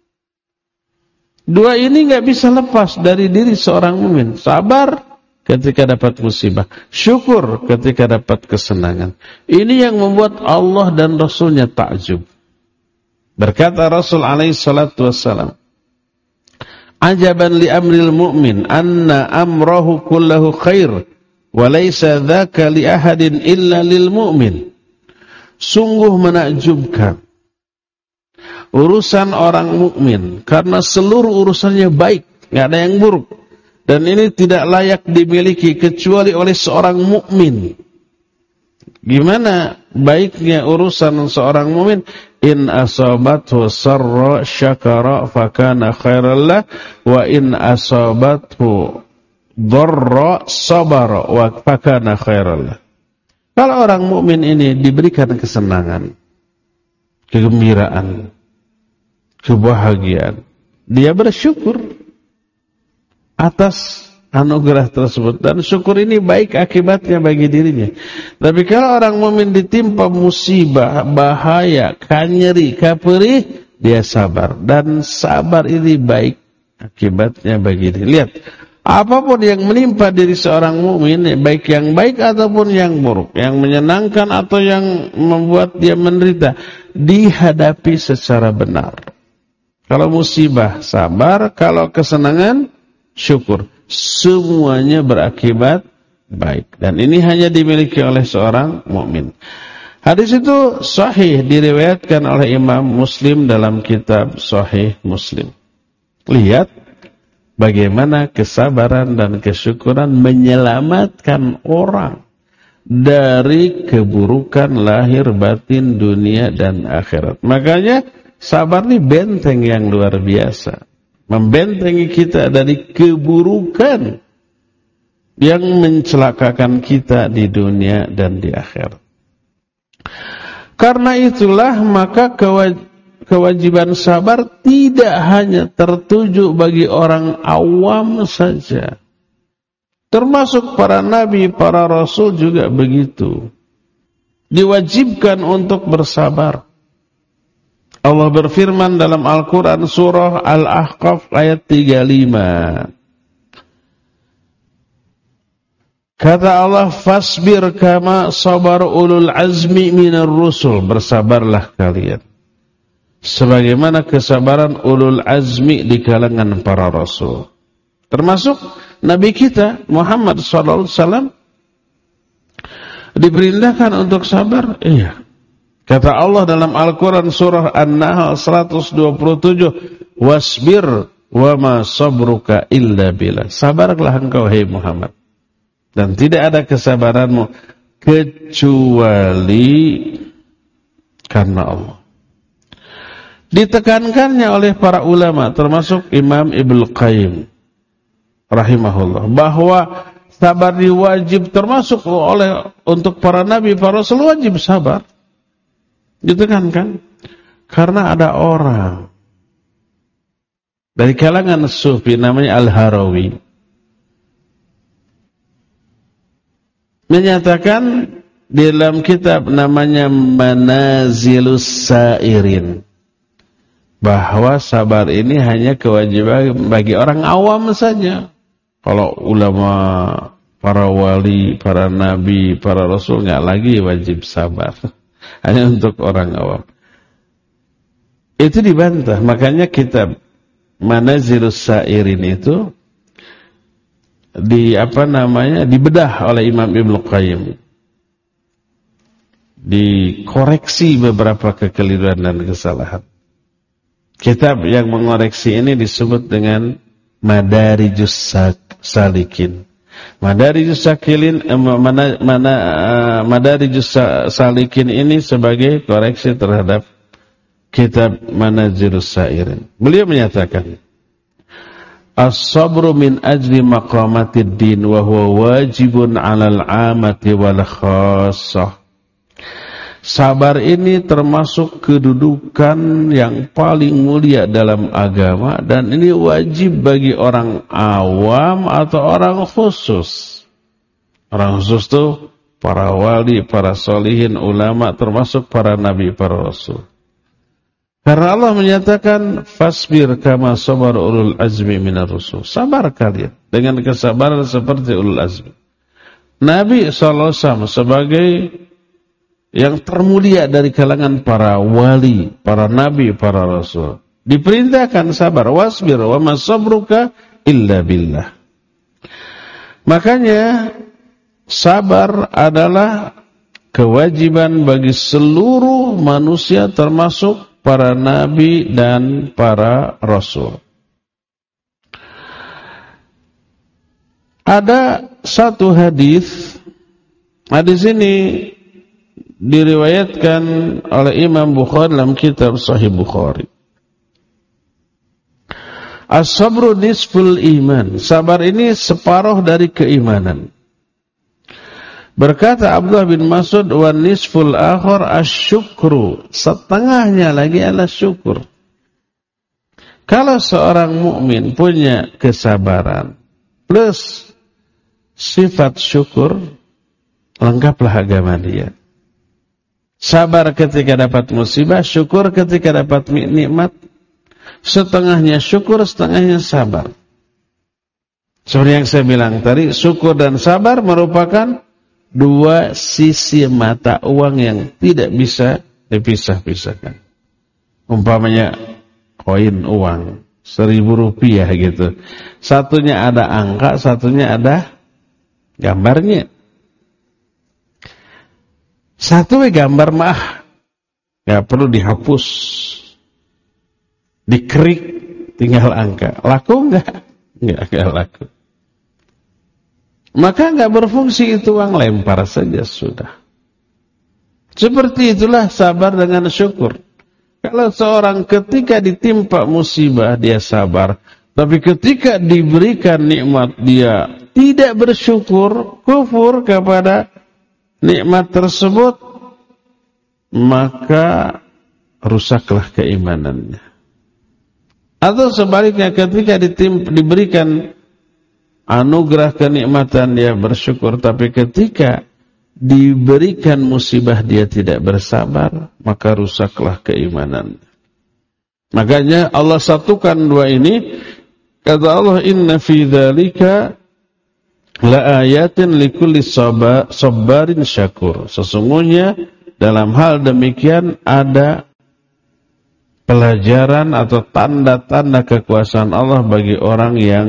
Dua ini nggak bisa lepas dari diri seorang mukmin. Sabar ketika dapat musibah, syukur ketika dapat kesenangan. Ini yang membuat Allah dan Rasulnya takjub. Berkata Rasul alaihi salatu wassalam, ajaban li amril mu'min anna amrahu kullahu khair wa laysa dzaka li ahadin illa lil mu'min. Sungguh menakjubkan urusan orang mukmin, karena seluruh urusannya baik, enggak ada yang buruk. Dan ini tidak layak dimiliki kecuali oleh seorang mukmin. Gimana baiknya urusan seorang mukmin? In asabathu sarra syakara fakana khairal lah, wa in asabathu dharra sabara wa fakana khairal lah. Kalau orang mukmin ini diberikan kesenangan, kegembiraan, kebahagiaan, dia bersyukur atas anugerah tersebut, dan syukur ini baik akibatnya bagi dirinya. Tapi kalau orang mukmin ditimpa musibah, bahaya, kanyeri, kaperih, dia sabar, dan sabar ini baik akibatnya bagi diri. Lihat, apapun yang menimpa diri seorang mukmin, baik yang baik ataupun yang buruk, yang menyenangkan atau yang membuat dia menderita, dihadapi secara benar. Kalau musibah, sabar. Kalau kesenangan, syukur. Semuanya berakibat baik. Dan ini hanya dimiliki oleh seorang mukmin. Hadis itu sahih, diriwayatkan oleh Imam Muslim dalam kitab Sahih Muslim. Lihat bagaimana kesabaran dan kesyukuran menyelamatkan orang dari keburukan lahir batin dunia dan akhirat. Makanya sabar ini benteng yang luar biasa. Membentengi kita dari keburukan yang mencelakakan kita di dunia dan di akhirat. Karena itulah maka kewajiban sabar tidak hanya tertuju bagi orang awam saja. Termasuk para nabi, para rasul juga begitu. Diwajibkan untuk bersabar. Allah berfirman dalam Al-Quran surah Al-Ahqaf ayat tiga puluh lima. Kata Allah, fasbir kama sabar ulul azmi minar rusul. Bersabarlah kalian sebagaimana kesabaran ulul azmi di kalangan para rasul. Termasuk Nabi kita Muhammad shallallahu alaihi wasallam diperintahkan untuk sabar. Iya. Kata Allah dalam Al-Quran surah An-Nahl seratus dua puluh tujuh, wasbir wa ma sabruka illa billah. Sabarlah engkau hai Muhammad, dan tidak ada kesabaranmu kecuali karena Allah. Ditekankannya oleh para ulama termasuk Imam Ibnu Qayyim rahimahullah bahwa sabar diwajib termasuk oleh untuk para nabi, para rasul wajib sabar. Ditekankan karena ada orang dari kalangan sufi namanya Al-Harawi menyatakan di dalam kitab namanya Manazilus Sairin bahwa sabar ini hanya kewajiban bagi orang awam saja. Kalau ulama, para wali, para nabi, para rasul nggak lagi wajib sabar, hanya untuk orang awam. Itu dibantah. Makanya kitab Manazilus Sairin itu di apa namanya dibedah oleh Imam Ibnu Qayyim, dikoreksi beberapa kekeliruan dan kesalahan. Kitab yang mengoreksi ini disebut dengan Madarijus Salikin. Madarijus Salikin mana, mana uh, Madarijus Salikin ini sebagai koreksi terhadap kitab Manazilus Sairin. Beliau menyatakan, as-sabru min ajli maqamatid din wa huwa wajibun 'alal 'amati wal khassah. Sabar ini termasuk kedudukan yang paling mulia dalam agama dan ini wajib bagi orang awam atau orang khusus. Orang khusus itu para wali, para solihin, ulama, termasuk para nabi, para rasul. Karena Allah menyatakan fasbir kama sabar ulul azmi minar rusul. Sabar kalian dengan kesabaran seperti ulul azmi. Nabi shallallahu alaihi wasallam sebagai yang termulia dari kalangan para wali, para nabi, para rasul, diperintahkan sabar. Wasbir wa ma sabruka illa billah. Makanya sabar adalah kewajiban bagi seluruh manusia termasuk para nabi dan para rasul. Ada satu hadis, hadis ini diriwayatkan oleh Imam Bukhari dalam kitab Sahih Bukhari. As-sabru nisful iman. Sabar ini separuh dari keimanan. Berkata Abdullah bin Mas'ud, wa nisful akhar asyukru. Setengahnya lagi adalah syukur. Kalau seorang mukmin punya kesabaran plus sifat syukur, lengkaplah agama dia. Sabar ketika dapat musibah, syukur ketika dapat nikmat. Setengahnya syukur, setengahnya sabar. Seperti yang saya bilang tadi, syukur dan sabar merupakan dua sisi mata uang yang tidak bisa dipisah-pisahkan. Umpamanya koin uang seribu rupiah gitu, satunya ada angka, satunya ada gambarnya. Satu gambar mah nggak perlu dihapus, dikerik, tinggal angka. Laku nggak? Nggak, nggak laku. Maka nggak berfungsi itu uang, lempar saja sudah. Seperti itulah sabar dengan syukur. Kalau seorang ketika ditimpa musibah dia sabar, tapi ketika diberikan nikmat dia tidak bersyukur, kufur kepada nikmat tersebut, maka rusaklah keimanannya. Atau sebaliknya, ketika ditimpa, diberikan anugerah kenikmatan dia bersyukur, tapi ketika diberikan musibah dia tidak bersabar, maka rusaklah keimanan. Makanya Allah satukan dua ini. Kata Allah, inna fi dzalika la ayatin likulli sabarin syakur. Sesungguhnya dalam hal demikian ada pelajaran atau tanda-tanda kekuasaan Allah bagi orang yang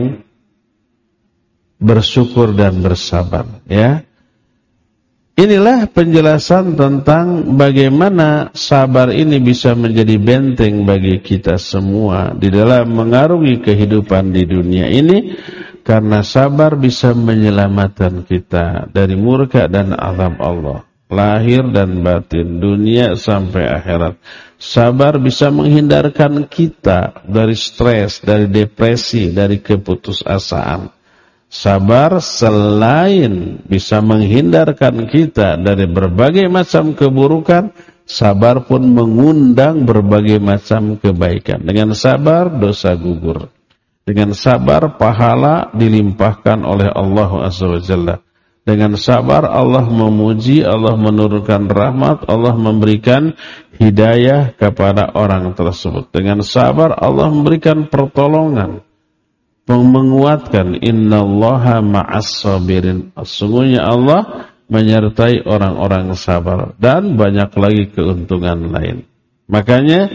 bersyukur dan bersabar, ya. Inilah penjelasan tentang bagaimana sabar ini bisa menjadi benteng bagi kita semua di dalam mengarungi kehidupan di dunia ini, karena sabar bisa menyelamatkan kita dari murka dan azab Allah, lahir dan batin, dunia sampai akhirat. Sabar bisa menghindarkan kita dari stres, dari depresi, dari keputusasaan. Sabar selain bisa menghindarkan kita dari berbagai macam keburukan, sabar pun mengundang berbagai macam kebaikan. Dengan sabar dosa gugur. Dengan sabar pahala dilimpahkan oleh Allah Azza wa Jalla. Dengan sabar Allah memuji, Allah menurunkan rahmat, Allah memberikan hidayah kepada orang tersebut. Dengan sabar Allah memberikan pertolongan, menguatkan, innallaha ma'as sabirin. Sesungguhnya Allah menyertai orang-orang sabar, dan banyak lagi keuntungan lain. Makanya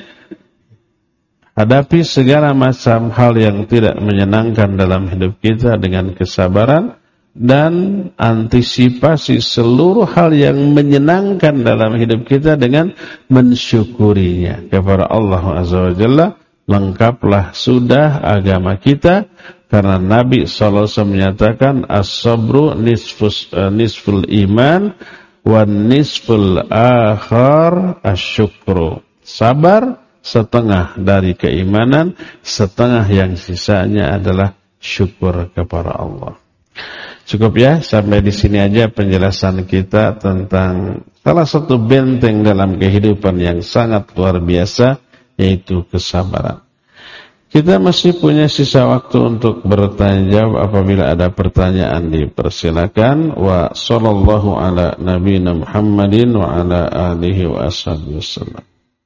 hadapi segala macam hal yang tidak menyenangkan dalam hidup kita dengan kesabaran, dan antisipasi seluruh hal yang menyenangkan dalam hidup kita dengan mensyukurinya kepada Allah Azza wa Jalla. Lengkaplah sudah agama kita, karena Nabi shallallahu alaihi wasallam menyatakan as-sabru nisfus, uh, nisful iman wa nisful akhar asyukru. Sabar setengah dari keimanan, setengah yang sisanya adalah syukur kepada Allah. Cukup ya, sampai di sini aja penjelasan kita tentang salah satu benteng dalam kehidupan yang sangat luar biasa, yaitu kesabaran. Kita masih punya sisa waktu untuk bertanya jawab. Apabila ada pertanyaan dipersilakan. Wa sallallahu ala nabiyina Muhammadin wa ala alihi wa ashabihi wasallam.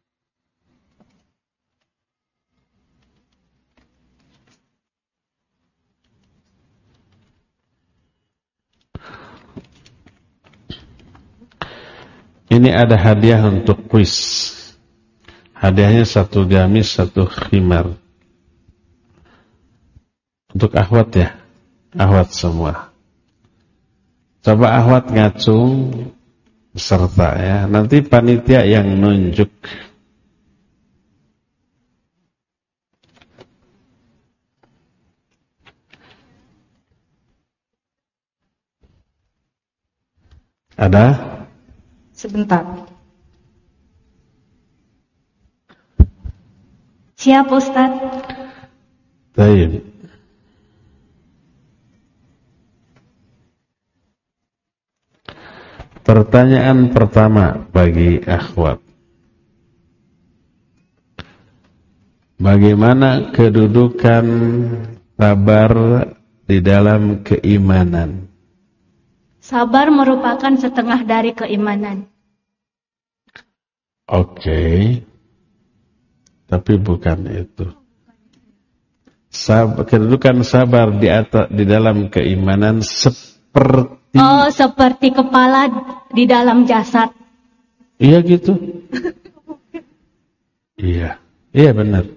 Ini ada hadiah untuk kuis. Hadiahnya satu gamis, satu khimar. Untuk akhwat ya, akhwat semua. Coba akhwat ngacung beserta ya. Nanti panitia yang nunjuk. Ada? Sebentar. Siap Ustaz. Baik. Pertanyaan pertama bagi akhwat. Bagaimana kedudukan sabar di dalam keimanan? Sabar merupakan setengah dari keimanan. Oke. Tapi bukan itu. Sab- kedudukan sabar di atas, di dalam keimanan seperti Oh, seperti kepala di dalam jasad. Iya gitu. Iya. Iya benar.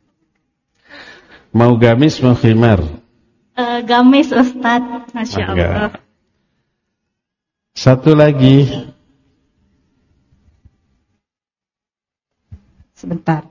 Mau gamis mau khimar? Uh, gamis Ustaz. Masya Allah. Satu lagi. sebentar.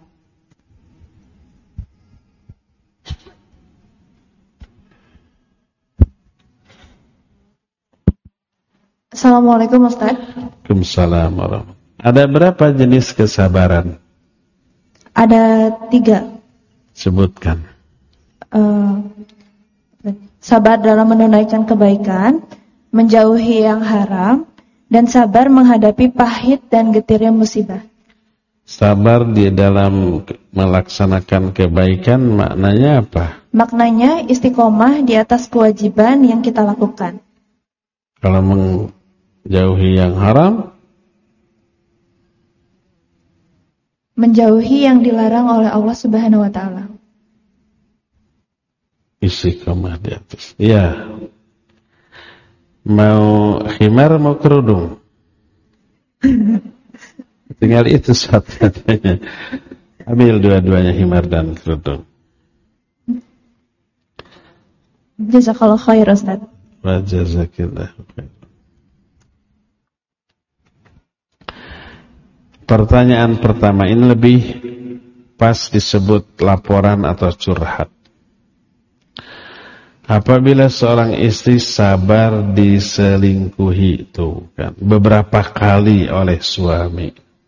Assalamualaikum Ustaz. Waalaikumsalam warahmatullahi wabarakatuh. Ada berapa jenis kesabaran? Ada tiga. Sebutkan. Uh, sabar dalam menunaikan kebaikan, menjauhi yang haram, dan sabar menghadapi pahit dan getirnya musibah. Sabar di dalam melaksanakan kebaikan maknanya apa? Maknanya istiqomah di atas kewajiban yang kita lakukan. Kalau menjauhi yang haram, menjauhi yang dilarang oleh Allah Subhanahu wa taala. Istiqomah di atas. Iya. Mau khimar mau kerudung. Tinggal itu satu-satunya. Ambil dua-duanya, khimar dan kerudung. Jazakallahu khair Ustaz. Wa jazakillahu khair. Pertanyaan pertama ini lebih pas disebut laporan atau curhat. Apabila seorang istri sabar diselingkuhi itu kan beberapa kali oleh suami.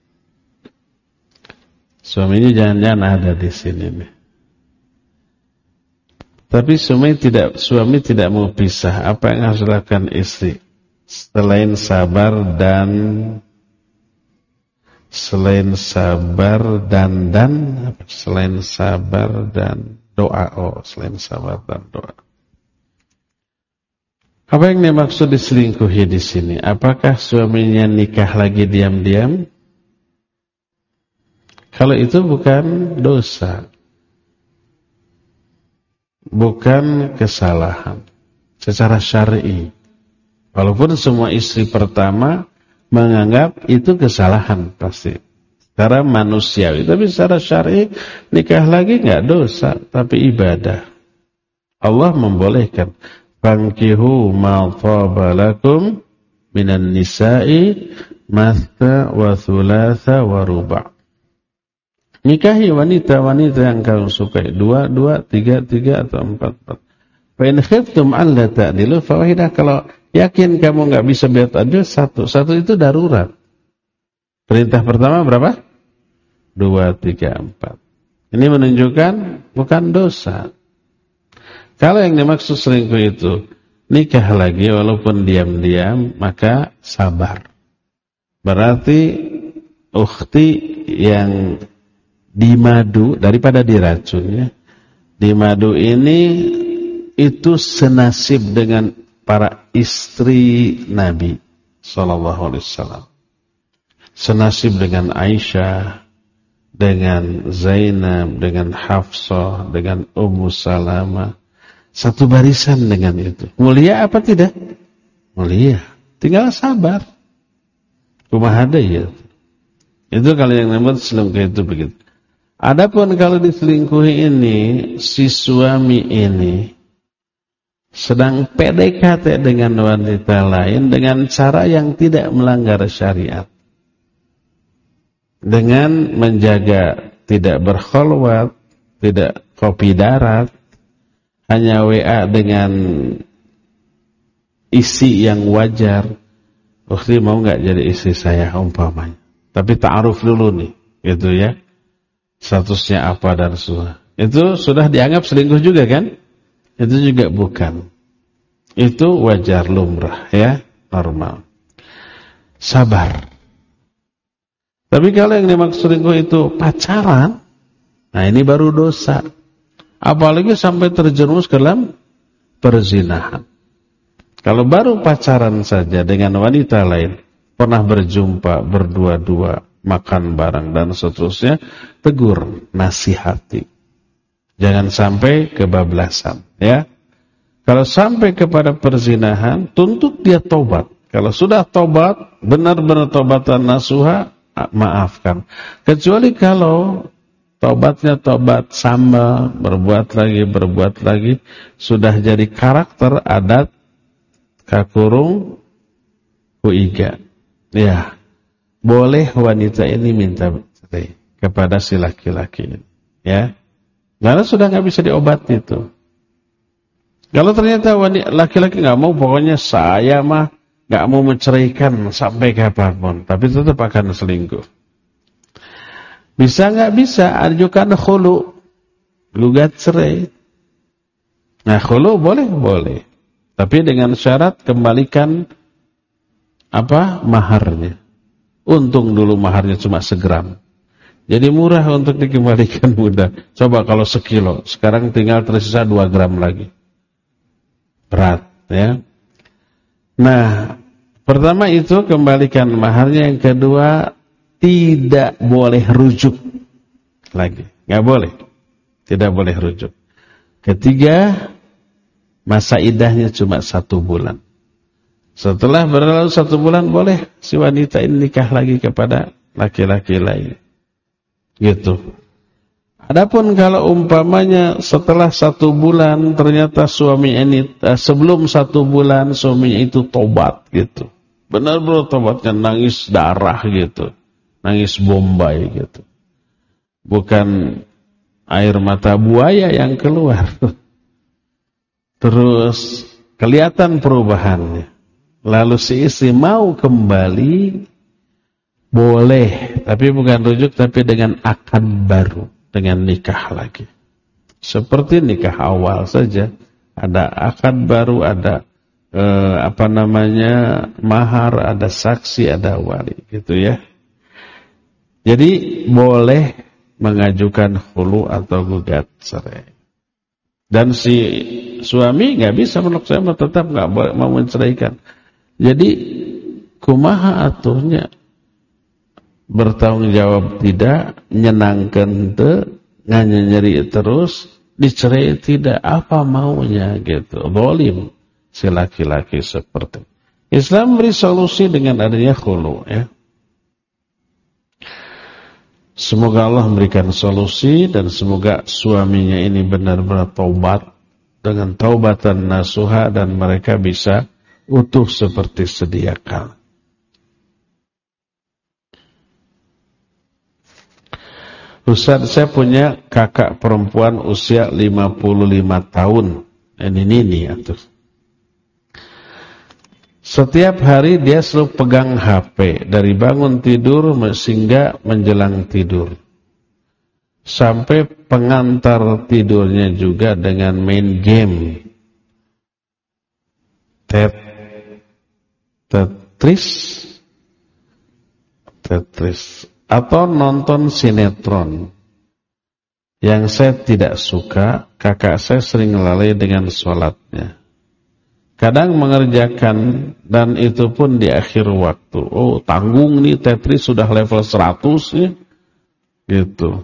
Suaminya jangan-jangan ada di sini nih. Tapi suami tidak suami tidak mau pisah. Apa yang harus dilakukan istri? Selain sabar dan selain sabar dan dan selain sabar dan doa. Oh, selain sabar dan doa. Apa yang dimaksud diselingkuhi di sini? Apakah suaminya nikah lagi diam-diam? Kalau itu bukan dosa, bukan kesalahan secara syar'i. Walaupun semua istri pertama menganggap itu kesalahan pasti secara manusiawi, tapi secara syar'i nikah lagi nggak dosa, tapi ibadah. Allah membolehkan. Fankihu ma thaba lakum minan nisa'i matha wa thulatha wa ruba'. Nikahi wanita-wanita yang kamu sukai, dua, dua, tiga, tiga atau empat, empat. Fa in khiftum alla ta'dilu fa wahidah. Kalau yakin kamu enggak bisa beradil, satu. Satu itu darurat. Perintah pertama berapa? Dua, tiga, empat. Ini menunjukkan bukan dosa. Kalau yang dimaksud selingkuh itu nikah lagi walaupun diam-diam, maka sabar. Berarti ukhti yang dimadu daripada diracun ya. Dimadu ini itu senasib dengan para istri Nabi sallallahu alaihi wasallam. Senasib dengan Aisyah, dengan Zainab, dengan Hafsah, dengan Ummu Salamah. Satu barisan dengan itu. Mulia apa tidak? Mulia. Tinggal sabar. Kumaha ya. Itu kalau yang namanya selingkuh itu begitu. Adapun kalau diselingkuhi ini, si suami ini sedang P D K T dengan wanita lain dengan cara yang tidak melanggar syariat. Dengan menjaga tidak berkholwat, tidak kopi darat, hanya W A dengan isi yang wajar. Ukhti mau nggak jadi istri saya umpamanya. Tapi ta'aruf dulu nih, gitu ya. Statusnya apa dan semua. Itu sudah dianggap selingkuh juga kan? Itu juga bukan. Itu wajar lumrah ya, normal. Sabar. Tapi kalau yang dimaksud selingkuh itu pacaran, nah ini baru dosa. Apalagi sampai terjerumus ke dalam perzinahan. Kalau baru pacaran saja dengan wanita lain, pernah berjumpa, berdua-dua, makan bareng dan seterusnya, tegur, nasihati. Jangan sampai kebablasan, ya. Kalau sampai kepada perzinahan, tuntut dia tobat. Kalau sudah tobat, benar-benar tobatan nasuha, maafkan. Kecuali kalau tobatnya tobat sama, berbuat lagi, berbuat lagi, sudah jadi karakter adat kakurung kuiga. Ya, boleh wanita ini minta cerai. kepada si laki-laki, ya. Karena sudah nggak bisa diobati itu. Kalau ternyata laki-laki nggak mau, pokoknya saya mah nggak mau menceraikan sampai kapanpun, tapi tetap akan selingkuh. Bisa nggak bisa ajukan khulu, gugat cerai. Nah khulu boleh boleh, tapi dengan syarat kembalikan apa maharnya. Untung dulu maharnya cuma segram. Jadi murah untuk dikembalikan mudah. Coba kalau sekilo, sekarang tinggal tersisa dua gram lagi. Berat, ya. Nah, pertama itu kembalikan maharnya. Yang kedua, tidak boleh rujuk lagi. Nggak boleh. Tidak boleh rujuk. Ketiga, masa iddahnya cuma satu bulan. Setelah berlalu satu bulan, boleh si wanita ini nikah lagi kepada laki-laki lain. Gitu. Adapun kalau umpamanya setelah satu bulan ternyata suami ini eh, sebelum satu bulan suaminya itu tobat gitu, benar-benar tobatnya, nangis darah gitu, nangis bombay gitu, bukan air mata buaya yang keluar. Terus kelihatan perubahannya, lalu si istri mau kembali, boleh, tapi bukan rujuk, tapi dengan akad baru, dengan nikah lagi. Seperti nikah awal saja, ada akad baru, ada eh, apa namanya mahar, ada saksi, ada wali, gitu ya. Jadi boleh mengajukan khulu atau gugat cerai. Dan si suami nggak bisa menolak, saya tetap nggak mau menceraikan. Jadi kumaha atuhnya? Bertanggung jawab tidak, nyenangkan te, nyeri terus, dicerai tidak, apa maunya gitu. Zalim si laki-laki seperti. Islam beri solusi dengan adanya khulu, ya. Semoga Allah memberikan solusi dan semoga suaminya ini benar-benar taubat dengan taubatan nasuha dan mereka bisa utuh seperti sedia kala. Ustaz, saya punya kakak perempuan usia lima puluh lima tahun. Ini ini atuh. Setiap hari dia selalu pegang H P dari bangun tidur sehingga menjelang tidur. Sampai pengantar tidurnya juga dengan main game. Tet Tetris Tetris atau nonton sinetron. Yang saya tidak suka, kakak saya sering lalai dengan sholatnya. Kadang mengerjakan dan itu pun di akhir waktu. Oh, tanggung nih Tetris sudah level seratus ya. Gitu.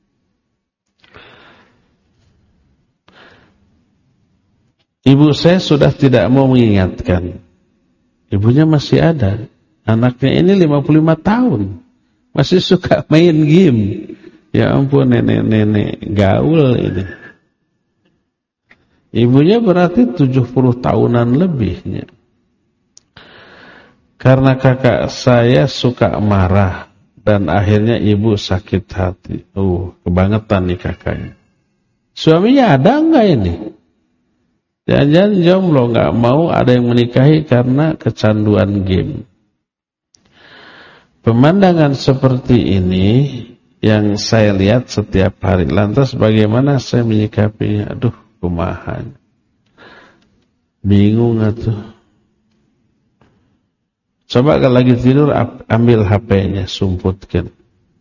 Ibu saya sudah tidak mau mengingatkan. Ibunya masih ada. Anaknya ini lima puluh lima tahun. Masih suka main game. Ya ampun, nenek-nenek gaul ini. Ibunya berarti tujuh puluh tahunan lebihnya. Karena kakak saya suka marah dan akhirnya ibu sakit hati. Oh, kebangetan nih kakaknya. Suaminya ada enggak ini? Jangan-jangan jomblo, enggak mau ada yang menikahi karena kecanduan game. Pemandangan seperti ini yang saya lihat setiap hari. Lantas bagaimana saya menyikapinya? Aduh, kumaha. Bingung atuh. Coba kalau lagi tidur ambil H P-nya, sumputkan.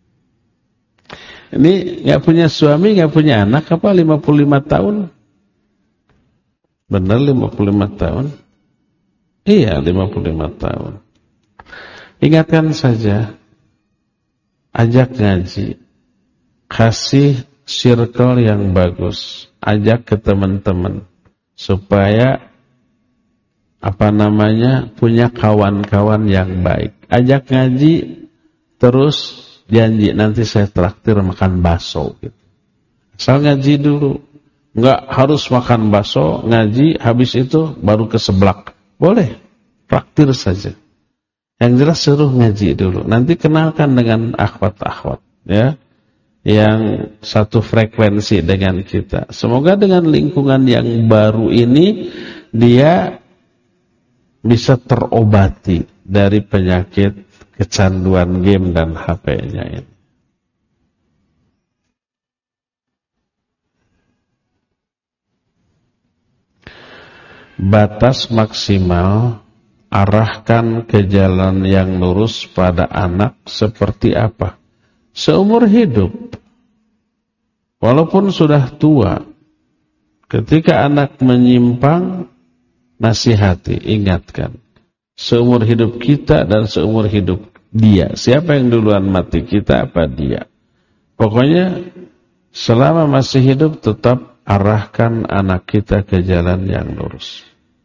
Ini enggak punya suami, enggak punya anak apa lima puluh lima tahun? Benar lima puluh lima tahun? Iya, lima puluh lima tahun. Ingatkan saja, ajak ngaji, kasih circle yang bagus, ajak ke teman-teman supaya apa namanya punya kawan-kawan yang baik. Ajak ngaji, terus janji nanti saya traktir makan bakso. Gitu. Asal ngaji dulu, nggak harus makan bakso, ngaji habis itu baru ke seblak, boleh, traktir saja. Yang jelas suruh ngaji dulu. Nanti kenalkan dengan akhwat-akhwat, ya. yang satu frekuensi dengan kita. Semoga dengan lingkungan yang baru ini dia bisa terobati dari penyakit kecanduan game dan H P-nya ini. Batas maksimal arahkan ke jalan yang lurus pada anak seperti apa? Seumur hidup. Walaupun sudah tua, ketika anak menyimpang, nasihati, ingatkan. Seumur hidup kita dan seumur hidup dia. Siapa yang duluan mati, kita apa dia? Pokoknya selama masih hidup tetap arahkan anak kita ke jalan yang lurus.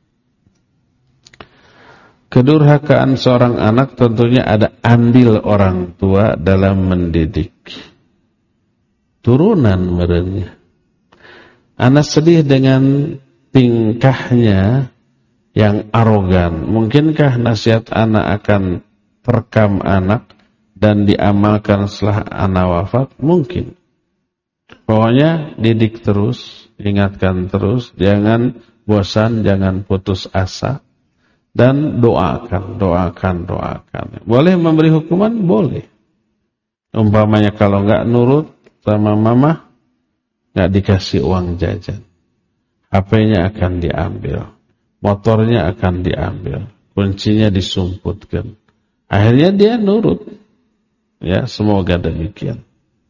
Kedurhakaan seorang anak tentunya ada andil orang tua dalam mendidik. Turunan merenya. Anak sedih dengan tingkahnya yang arogan. Mungkinkah nasihat anak akan terekam anak dan diamalkan setelah anak wafat? Mungkin. Pokoknya didik terus, ingatkan terus, jangan bosan, jangan putus asa. Dan doakan, doakan, doakan. Boleh memberi hukuman? Boleh. Umpamanya kalau enggak nurut sama mama, enggak dikasih uang jajan. H P-nya akan diambil. Motornya akan diambil. Kuncinya disumputkan. Akhirnya dia nurut. Ya, semoga demikian.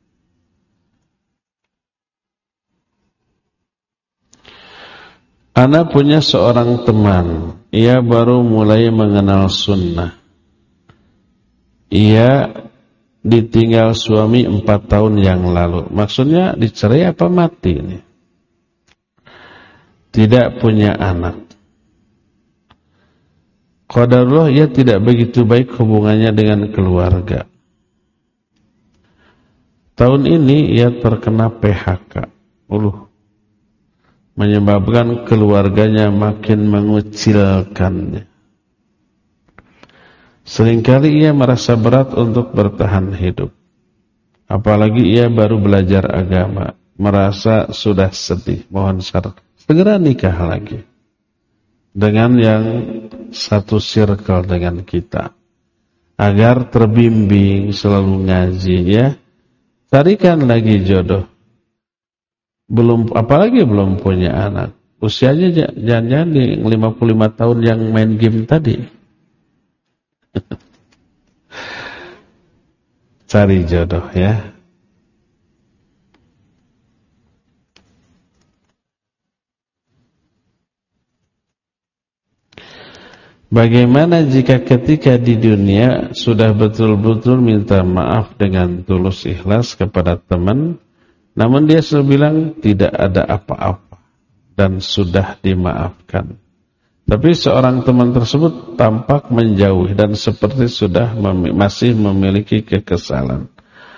Ana punya seorang teman, ia baru mulai mengenal sunnah. Ia ditinggal suami empat tahun yang lalu. Maksudnya dicerai apa mati ini? Tidak punya anak. Qadarullah ia tidak begitu baik hubungannya dengan keluarga. Tahun ini ia terkena P H K. Uluh. Menyebabkan keluarganya makin mengucilkannya. Seringkali ia merasa berat untuk bertahan hidup. Apalagi ia baru belajar agama, merasa sudah sedih. Mohon saran, segera nikah lagi dengan yang satu circle dengan kita, agar terbimbing selalu ngaji ya. Carikan lagi jodoh. Belum, apalagi belum punya anak. Usianya jangan-jangan di lima puluh lima tahun yang main game tadi. Cari jodoh ya. Bagaimana jika ketika di dunia sudah betul-betul minta maaf dengan tulus ikhlas kepada teman, namun dia selalu bilang tidak ada apa-apa dan sudah dimaafkan. Tapi seorang teman tersebut tampak menjauh dan seperti sudah mem- masih memiliki kekesalan.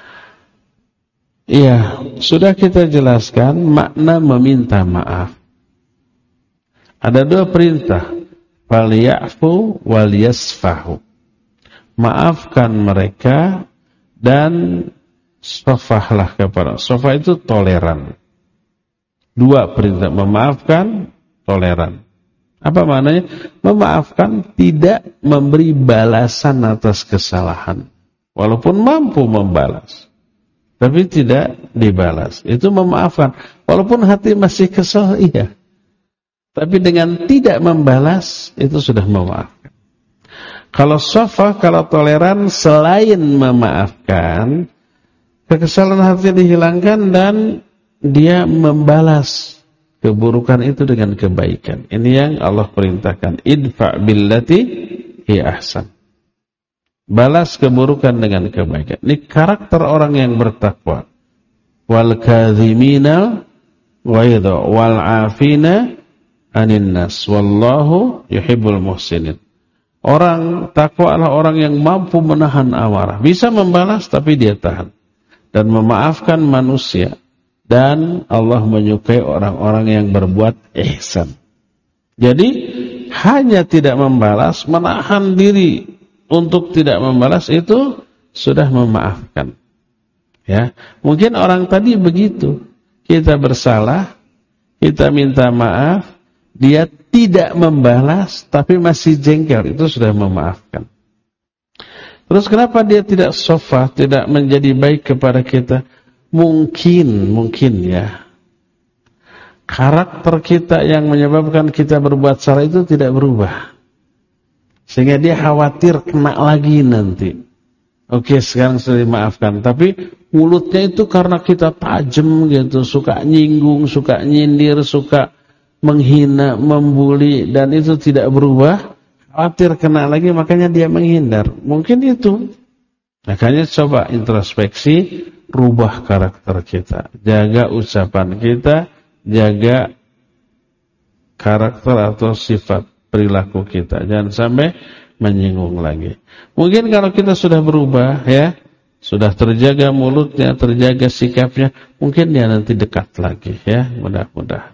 Iya, sudah kita jelaskan makna meminta maaf. Ada dua perintah. Falyafu wal yasfahu. Maafkan mereka dan sofahlah kepada. Sofah itu toleran. Dua perintah, memaafkan, toleran. Apa maknanya? Memaafkan tidak memberi balasan atas kesalahan. Walaupun mampu membalas, tapi tidak dibalas. Itu memaafkan. Walaupun hati masih kesal, iya. Tapi dengan tidak membalas, itu sudah memaafkan. Kalau sofah, kalau toleran, selain memaafkan, kekesalan hati dihilangkan dan dia membalas keburukan itu dengan kebaikan. Ini yang Allah perintahkan. Idfa' billati hi ahsan. Balas keburukan dengan kebaikan. Ini karakter orang yang bertakwa. Wal kadhimina ghaidha wal 'afina 'anil nas wallahu yuhibbul muhsinin. Orang takwa adalah orang yang mampu menahan amarah, bisa membalas tapi dia tahan dan memaafkan manusia, dan Allah menyukai orang-orang yang berbuat ihsan. Jadi hanya tidak membalas, menahan diri untuk tidak membalas itu sudah memaafkan. Ya, mungkin orang tadi begitu. Kita bersalah, kita minta maaf, dia tidak membalas, tapi masih jengkel, itu sudah memaafkan. Terus kenapa dia tidak sofa, tidak menjadi baik kepada kita? Mungkin, mungkin ya, karakter kita yang menyebabkan kita berbuat salah itu tidak berubah. Sehingga dia khawatir kena lagi nanti. Oke, sekarang sudah dimaafkan, tapi mulutnya itu karena kita tajam gitu, suka nyinggung, suka nyindir, suka menghina, membuli, dan itu tidak berubah. Khawatir kena lagi, makanya dia menghindar. Mungkin itu. Makanya coba introspeksi, rubah karakter kita. Jaga ucapan kita, jaga karakter atau sifat perilaku kita. Jangan sampai menyinggung lagi. Mungkin kalau kita sudah berubah, ya, sudah terjaga mulutnya, terjaga sikapnya, mungkin dia nanti dekat lagi, ya, mudah-mudahan.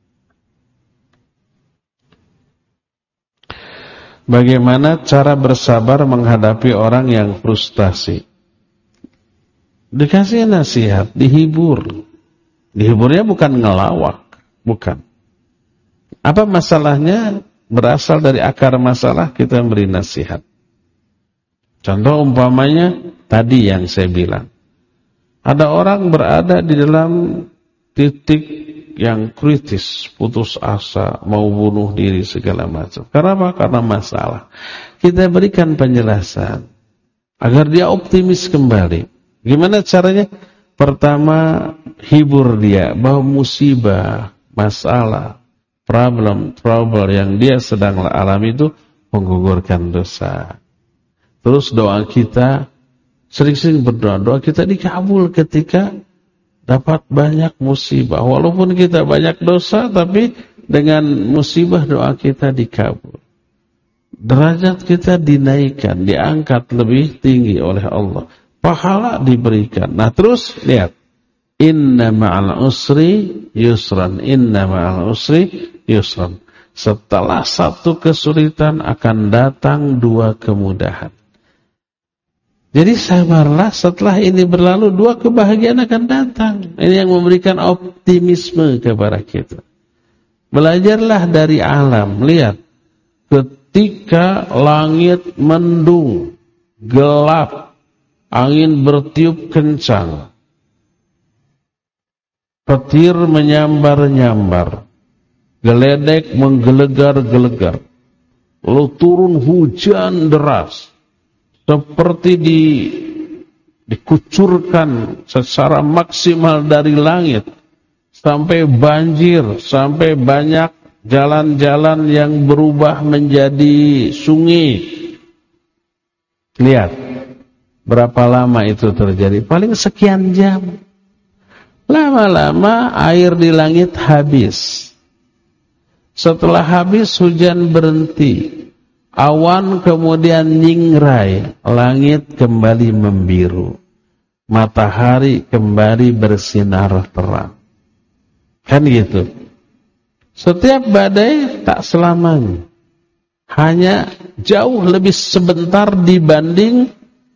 Bagaimana cara bersabar menghadapi orang yang frustasi? Dikasih nasihat, dihibur. Dihiburnya bukan ngelawak, bukan. Apa masalahnya? Berasal dari akar masalah, kita beri nasihat. Contoh umpamanya tadi yang saya bilang. Ada orang berada di dalam titik yang kritis, putus asa, mau bunuh diri segala macam. Karena apa? Karena masalah. Kita berikan penjelasan agar dia optimis kembali. Gimana caranya? Pertama, hibur dia bahwa musibah, masalah, problem, trouble yang dia sedang alami itu menggugurkan dosa. Terus doa kita, sering-sering berdoa, doa kita dikabul ketika dapat banyak musibah. Walaupun kita banyak dosa, tapi dengan musibah doa kita dikabul. Derajat kita dinaikkan, diangkat lebih tinggi oleh Allah. Pahala diberikan. Nah terus lihat. Inna ma'al usri yusran. Inna ma'al usri yusran. Setelah satu kesulitan akan datang dua kemudahan. Jadi sabarlah, setelah ini berlalu dua kebahagiaan akan datang. Ini yang memberikan optimisme kepada kita. Belajarlah dari alam. Lihat, ketika langit mendung, gelap, angin bertiup kencang, petir menyambar-nyambar, geledek menggelegar-gelegar, lalu turun hujan deras. Seperti di, dikucurkan secara maksimal dari langit. Sampai banjir, sampai banyak jalan-jalan yang berubah menjadi sungai. Lihat, berapa lama itu terjadi? Paling sekian jam. Lama-lama air di langit habis. Setelah habis hujan berhenti. Awan kemudian nyingrai, langit kembali membiru, matahari kembali bersinar terang. Kan gitu. Setiap badai tak selamanya. Hanya jauh lebih sebentar dibanding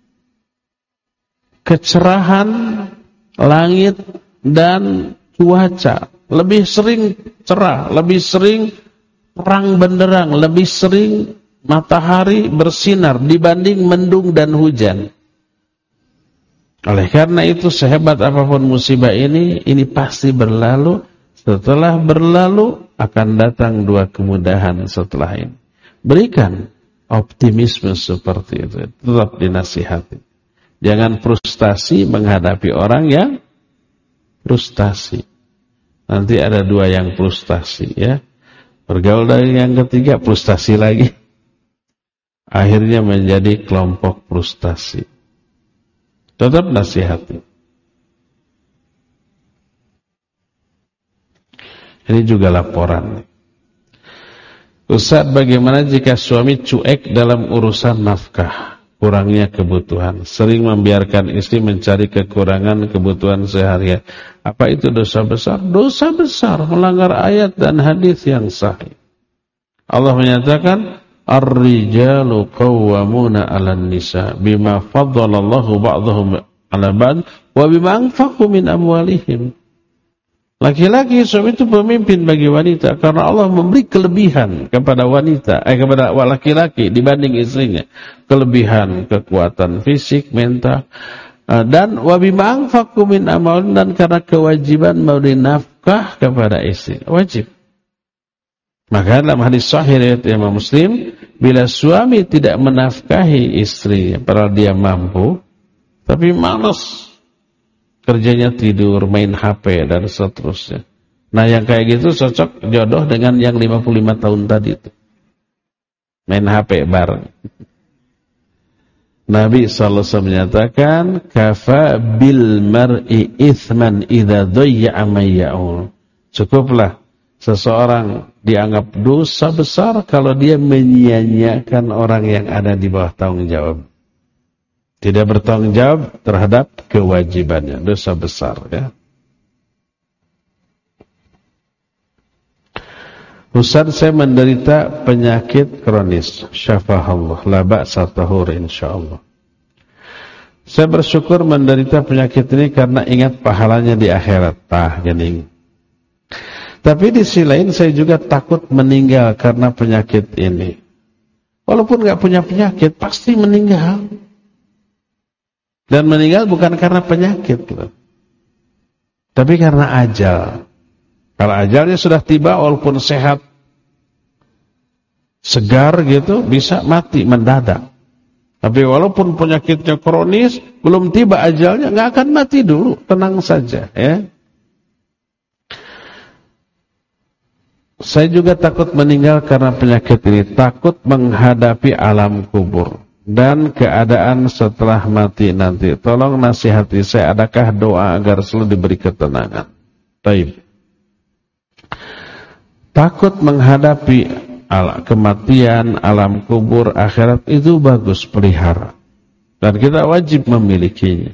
kecerahan langit dan cuaca. Lebih sering cerah, lebih sering terang benderang, lebih sering matahari bersinar dibanding mendung dan hujan. Oleh karena itu, sehebat apapun musibah ini, ini pasti berlalu. Setelah berlalu, akan datang dua kemudahan setelah ini. Berikan optimisme seperti itu. Tetap dinasihati. Jangan frustasi menghadapi orang yang frustasi. Nanti ada dua yang frustasi, ya. Bergaul dari yang ketiga, frustasi lagi. Akhirnya menjadi kelompok frustasi. Tetap nasihati. Ini juga laporan. Ustaz, bagaimana jika suami cuek dalam urusan nafkah, kurangnya kebutuhan, sering membiarkan istri mencari kekurangan kebutuhan sehari-hari? Apa itu dosa besar? Dosa besar, melanggar ayat dan hadis yang sahih. Allah menyatakan, Ar-rijalu qawwamuna 'alan nisa bima faddalallahu ba'dahum ala ba'd wa bima anfaqu min amwalihim. Laki-laki suami itu pemimpin bagi wanita karena Allah memberi kelebihan kepada wanita, eh kepada laki-laki dibanding istrinya. Kelebihan kekuatan fisik, mental, dan wa bima anfaqu min amwalihim, dan karena kewajiban memberi nafkah kepada istri. Wajib. Maka dalam hadis sahih riwayat Imam Muslim, bila suami tidak menafkahi istrinya padahal dia mampu, tapi malas, kerjanya tidur, main H P, dan seterusnya. Nah, yang kayak gitu cocok jodoh dengan yang lima puluh lima tahun tadi itu. Main H P bareng. Nabi sallallahu alaihi wasallam menyatakan, kafa bil mar'i ithman idza dhayya'a may ya'ul. Cukuplah seseorang dianggap dosa besar kalau dia menyia-nyiakan orang yang ada di bawah tanggung jawab. Tidak bertanggung jawab terhadap kewajibannya, dosa besar, ya. Ustaz, saya menderita penyakit kronis, syafahallah, la ba'sa tahur insyaallah. Saya bersyukur menderita penyakit ini karena ingat pahalanya di akhirat, tah gening. Tapi di sisi lain saya juga takut meninggal karena penyakit ini. Walaupun enggak punya penyakit, pasti meninggal. Dan meninggal bukan karena penyakit loh, tapi karena ajal. Kalau ajalnya sudah tiba, walaupun sehat, segar gitu, bisa mati mendadak. Tapi walaupun penyakitnya kronis, belum tiba ajalnya, nggak akan mati dulu, tenang saja, ya. Saya juga takut meninggal karena penyakit ini, takut menghadapi alam kubur dan keadaan setelah mati nanti. Tolong nasihati saya, adakah doa agar selalu diberi ketenangan? Baik. Takut menghadapi al kematian, alam kubur, akhirat itu bagus, pelihara. Dan kita wajib memilikinya.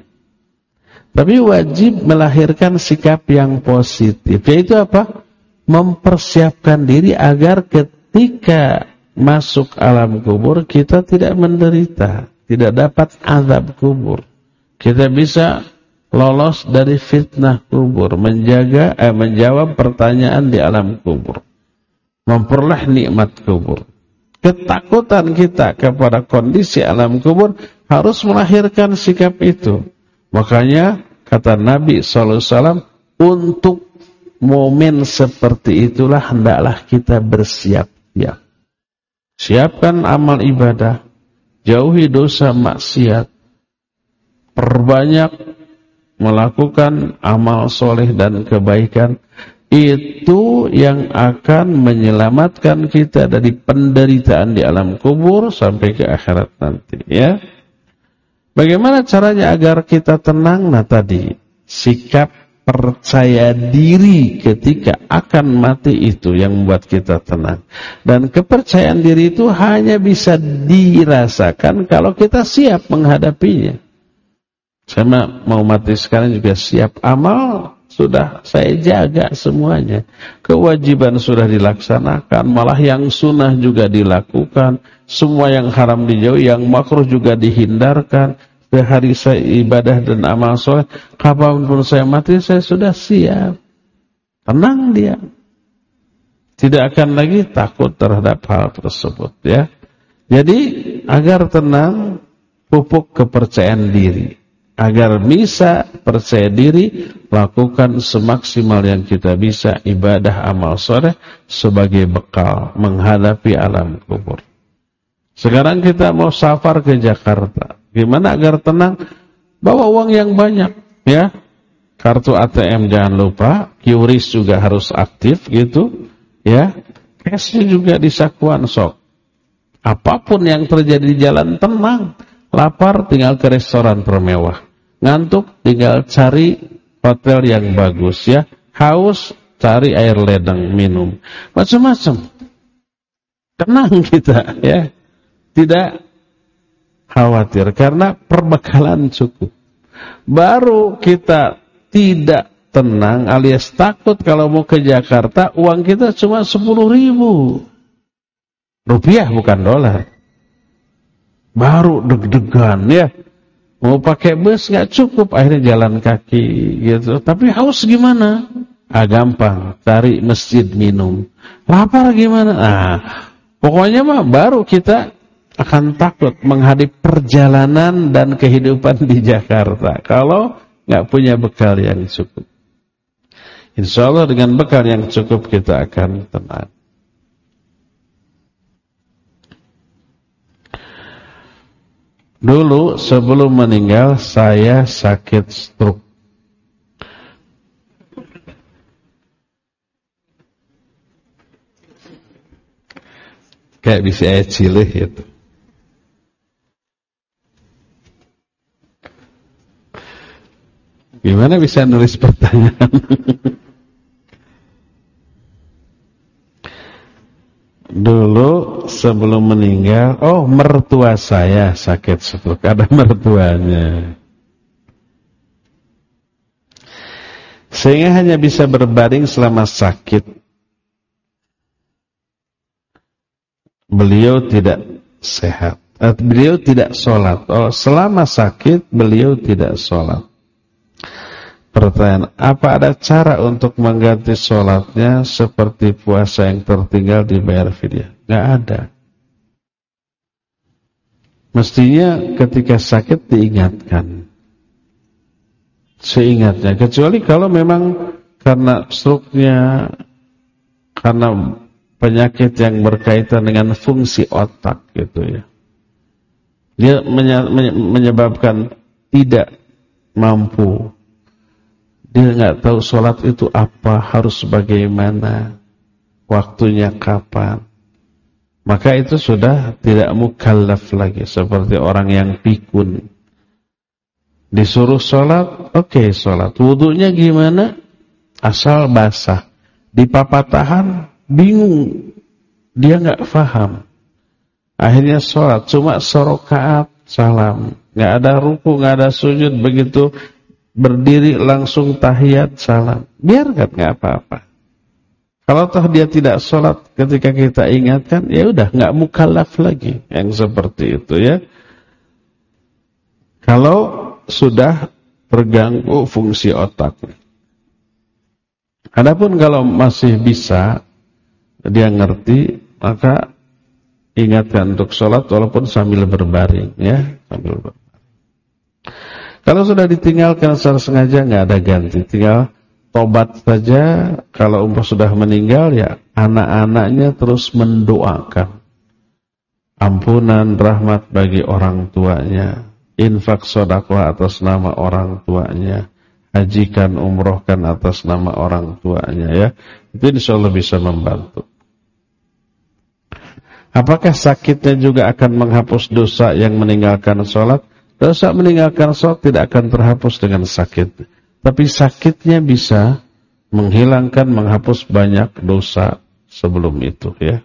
Tapi wajib melahirkan sikap yang positif. Yaitu apa? Mempersiapkan diri agar ketika masuk alam kubur kita tidak menderita, tidak dapat azab kubur. Kita bisa lolos dari fitnah kubur, menjaga eh, menjawab pertanyaan di alam kubur, memperoleh nikmat kubur. Ketakutan kita kepada kondisi alam kubur harus melahirkan sikap itu. Makanya kata Nabi sallallahu alaihi wasallam, untuk momen seperti itulah hendaklah kita bersiap-siap. Siapkan amal ibadah, jauhi dosa maksiat, perbanyak melakukan amal soleh dan kebaikan. Itu yang akan menyelamatkan kita dari penderitaan di alam kubur sampai ke akhirat nanti, ya. Bagaimana caranya agar kita tenang? Nah tadi, sikap percaya diri ketika akan mati itu yang membuat kita tenang. Dan kepercayaan diri itu hanya bisa dirasakan kalau kita siap menghadapinya. Saya mau mati sekarang juga siap. Amal sudah saya jaga semuanya. Kewajiban sudah dilaksanakan, malah yang sunnah juga dilakukan. Semua yang haram dijauhi, yang makruh juga dihindarkan. Hari saya ibadah dan amal soleh, kapanpun saya mati saya sudah siap. Tenang dia, tidak akan lagi takut terhadap hal tersebut, ya. Jadi agar tenang, pupuk kepercayaan diri. Agar bisa percaya diri, lakukan semaksimal yang kita bisa ibadah amal soleh sebagai bekal menghadapi alam kubur. Sekarang kita mau safar ke Jakarta. Gimana agar tenang? Bawa uang yang banyak, ya. Kartu A T M jangan lupa, Q R I S juga harus aktif gitu, ya. Cashnya juga di sakuan sok. Apapun yang terjadi di jalan, tenang. Lapar tinggal ke restoran termewah. Ngantuk tinggal cari hotel yang bagus, ya. Haus cari air ledeng minum. Macam-macam. Tenang kita, ya. Tidak khawatir karena perbekalan cukup. Baru kita tidak tenang alias takut kalau mau ke Jakarta, uang kita cuma sepuluh ribu rupiah, bukan dolar. Baru deg-degan, ya. Mau pakai bus nggak cukup, akhirnya jalan kaki gitu. Tapi haus gimana? Ah gampang, cari masjid minum. Lapar gimana? Nah, pokoknya mah baru kita akan takut menghadapi perjalanan dan kehidupan di Jakarta kalau nggak punya bekal yang cukup. Insya Allah dengan bekal yang cukup kita akan tenang. Dulu sebelum meninggal saya sakit stroke. Kayak bisa ayat cilih itu. Gimana bisa nulis pertanyaan? Dulu sebelum meninggal, oh mertua saya sakit stroke, ada mertuanya. Sehingga hanya bisa berbaring selama sakit. Beliau tidak sehat, eh, beliau tidak sholat. Oh, selama sakit beliau tidak sholat. Pertanyaan, apa ada cara untuk mengganti sholatnya seperti puasa yang tertinggal dibayar fidyah? Nggak ada. Mestinya ketika sakit diingatkan. Seingatnya. Kecuali kalau memang karena stroke-nya, karena penyakit yang berkaitan dengan fungsi otak gitu ya. Dia menyebabkan tidak mampu. Dia nggak tahu sholat itu apa, harus bagaimana, waktunya kapan. Maka itu sudah tidak mukallaf lagi, seperti orang yang pikun. Disuruh sholat, oke okay, sholat. Wudunya gimana? Asal basah. Di papatahan, bingung. Dia nggak paham. Akhirnya sholat, cuma serokaat, salam. Nggak ada ruku, nggak ada sujud, begitu berdiri langsung tahiyat salam. Biarkan, nggak apa-apa. Kalau toh dia tidak sholat ketika kita ingatkan, ya udah nggak mukallaf lagi yang seperti itu ya. Kalau sudah terganggu fungsi otak. Adapun kalau masih bisa dia ngerti, maka ingatkan untuk sholat walaupun sambil berbaring ya, sambil berbaring. Kalau sudah ditinggalkan secara sengaja nggak ada ganti, tinggal tobat saja. Kalau umpah sudah meninggal ya anak-anaknya terus mendoakan ampunan rahmat bagi orang tuanya, infak sedekah atas nama orang tuanya, hajikan umrohkan atas nama orang tuanya ya. Itu insyaallah bisa membantu. Apakah sakitnya juga akan menghapus dosa yang meninggalkan sholat? Dosa meninggalkan sholat tidak akan terhapus dengan sakit. Tapi sakitnya bisa menghilangkan, menghapus banyak dosa sebelum itu ya.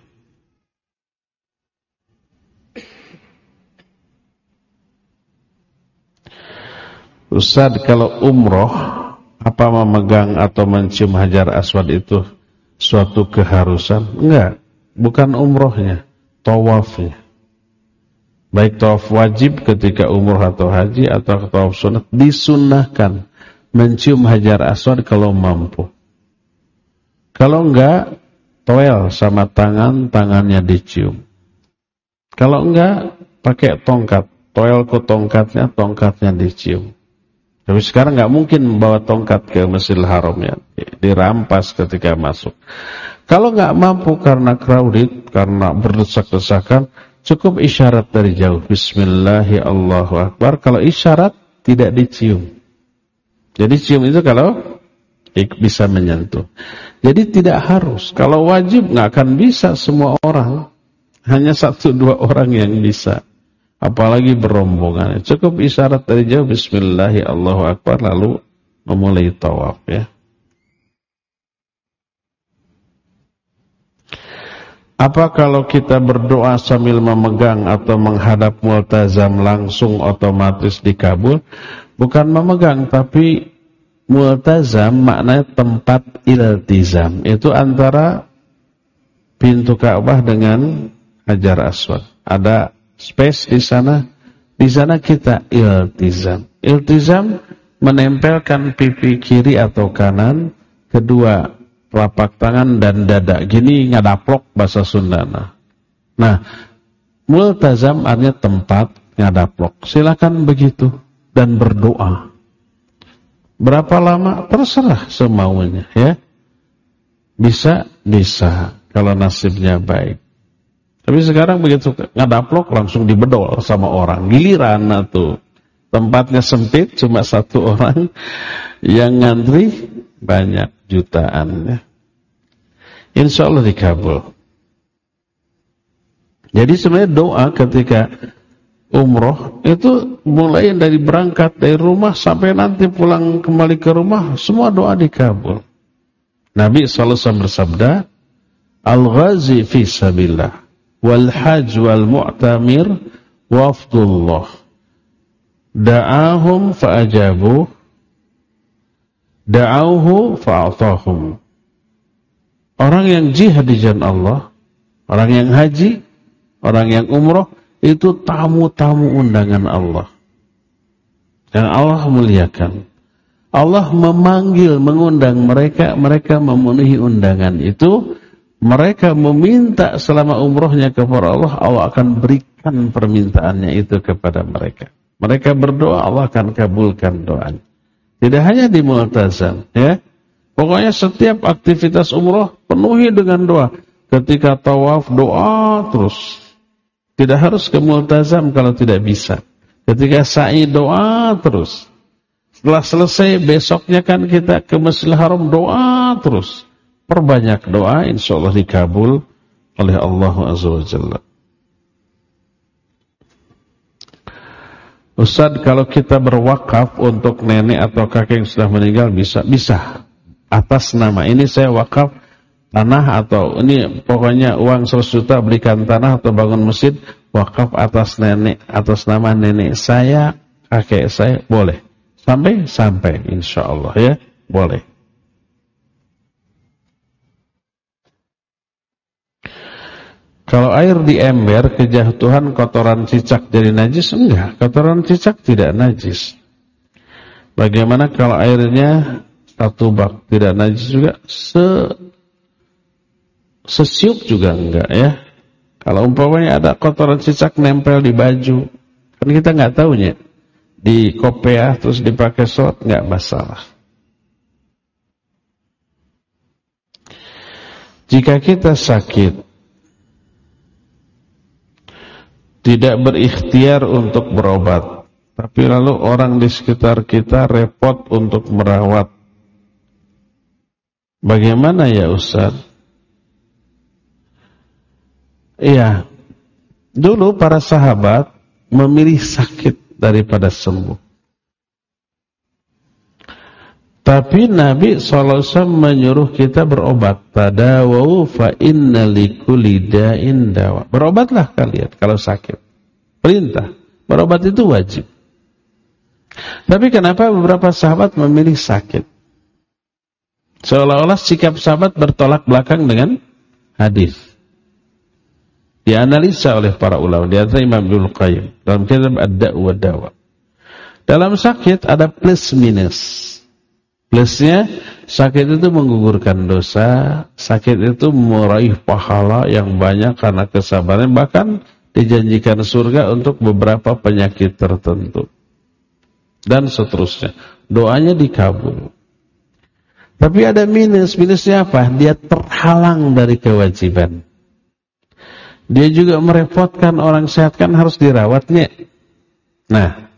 Ustaz, kalau umroh, apa memegang atau mencium hajar aswad itu suatu keharusan? Enggak, bukan umrohnya, tawafnya. Baik tawaf wajib ketika umroh atau haji atau tawaf sunat, disunnahkan mencium hajar aswad kalau mampu. Kalau enggak, toel sama tangan, tangannya dicium. Kalau enggak, pakai tongkat, toel ke tongkatnya, tongkatnya dicium. Tapi sekarang enggak mungkin membawa tongkat ke Masjidil Haram ya, dirampas ketika masuk. Kalau enggak mampu karena crowded, karena berdesak-desakan, cukup isyarat dari jauh. Bismillahi Allahu Akbar. Kalau isyarat tidak dicium. Jadi cium itu kalau bisa menyentuh. Jadi tidak harus. Kalau wajib nggak akan bisa semua orang. Hanya satu dua orang yang bisa. Apalagi berombongan. Cukup isyarat dari jauh. Bismillahi Allahu Akbar. Lalu memulai tawaf ya. Apa kalau kita berdoa sambil memegang atau menghadap multazam langsung otomatis dikabul? Bukan memegang, tapi multazam maknanya tempat iltizam. Itu antara pintu Ka'bah dengan Hajar Aswad. Ada space di sana, Di sana kita iltizam. Iltizam menempelkan pipi kiri atau kanan, kedua telapak tangan dan dada. Gini ngadaplok bahasa Sundana. Nah, multazam artinya tempat ngadaplok. Silakan begitu dan berdoa. Berapa lama? Terserah semaunya ya. Bisa, bisa kalau nasibnya baik. Tapi sekarang begitu ngadaplok langsung dibedol sama orang. Giliran tuh. Tempatnya sempit, cuma satu orang, yang ngantri banyak jutaan. Ya. Insya Allah dikabul. Jadi sebenarnya doa ketika umroh itu mulai dari berangkat dari rumah sampai nanti pulang kembali ke rumah, semua doa dikabul. Nabi shallallahu alaihi wasallam bersabda, Al-ghazi fi sabilillah, wal hajj wal mu'tamir wafdullah. Da'ahum fa'ajabu, da'auhu fa'atahum. Orang yang jihad di jalan Allah, orang yang haji, orang yang umroh, itu tamu-tamu undangan Allah. Yang Allah muliakan. Allah memanggil, mengundang mereka, mereka memenuhi undangan itu. Mereka meminta selama umrohnya kepada Allah, Allah akan berikan permintaannya itu kepada mereka. Mereka berdoa, Allah akan kabulkan doanya. Tidak hanya di multazam, ya. Pokoknya setiap aktivitas umroh penuhi dengan doa. Ketika tawaf doa terus. Tidak harus ke multazam kalau tidak bisa. Ketika sa'i doa terus. Setelah selesai besoknya kan kita ke Masjidil Haram doa terus. Perbanyak doa, insya Allah dikabul oleh Allah Azza wa Jalla. Ustaz, kalau kita berwakaf untuk nenek atau kakek yang sudah meninggal bisa? Bisa. Atas nama ini saya wakaf tanah atau ini pokoknya uang seratus juta belikan tanah atau bangun masjid, wakaf atas nenek, atas nama nenek saya, kakek saya, boleh. Sampai? Sampai insya Allah ya, boleh. Kalau air di ember kejatuhan kotoran cicak jadi najis? Enggak, kotoran cicak tidak najis. Bagaimana kalau airnya satu bak tidak najis juga? Se sesiup juga enggak ya. Kalau umpamanya ada kotoran cicak nempel di baju, kan kita enggak tahunya. Di kopiah terus dipakai sholat enggak masalah. Jika kita sakit tidak berikhtiar untuk berobat, tapi lalu orang di sekitar kita repot untuk merawat. Bagaimana ya Ustaz? Iya, dulu para sahabat memilih sakit daripada sembuh. Tapi Nabi shallallahu alaihi wasallam menyuruh kita berobat. Tadawau fa inna likulli da'in dawa. Berobatlah kalian kalau sakit. Perintah. Berobat itu wajib. Tapi kenapa beberapa sahabat memilih sakit? Seolah-olah sikap sahabat bertolak belakang dengan hadis. Dianalisa oleh para ulama. Di antara Imam Ibnu Qayyim dalam kitab Ad-Da' wa Dawa. Dalam sakit ada plus minus. Plusnya, sakit itu menggugurkan dosa, sakit itu meraih pahala yang banyak karena kesabaran, bahkan dijanjikan surga untuk beberapa penyakit tertentu. Dan seterusnya. Doanya dikabul. Tapi ada minus. Minusnya apa? Dia terhalang dari kewajiban. Dia juga merepotkan orang sehat, kan harus dirawatnya. Nah,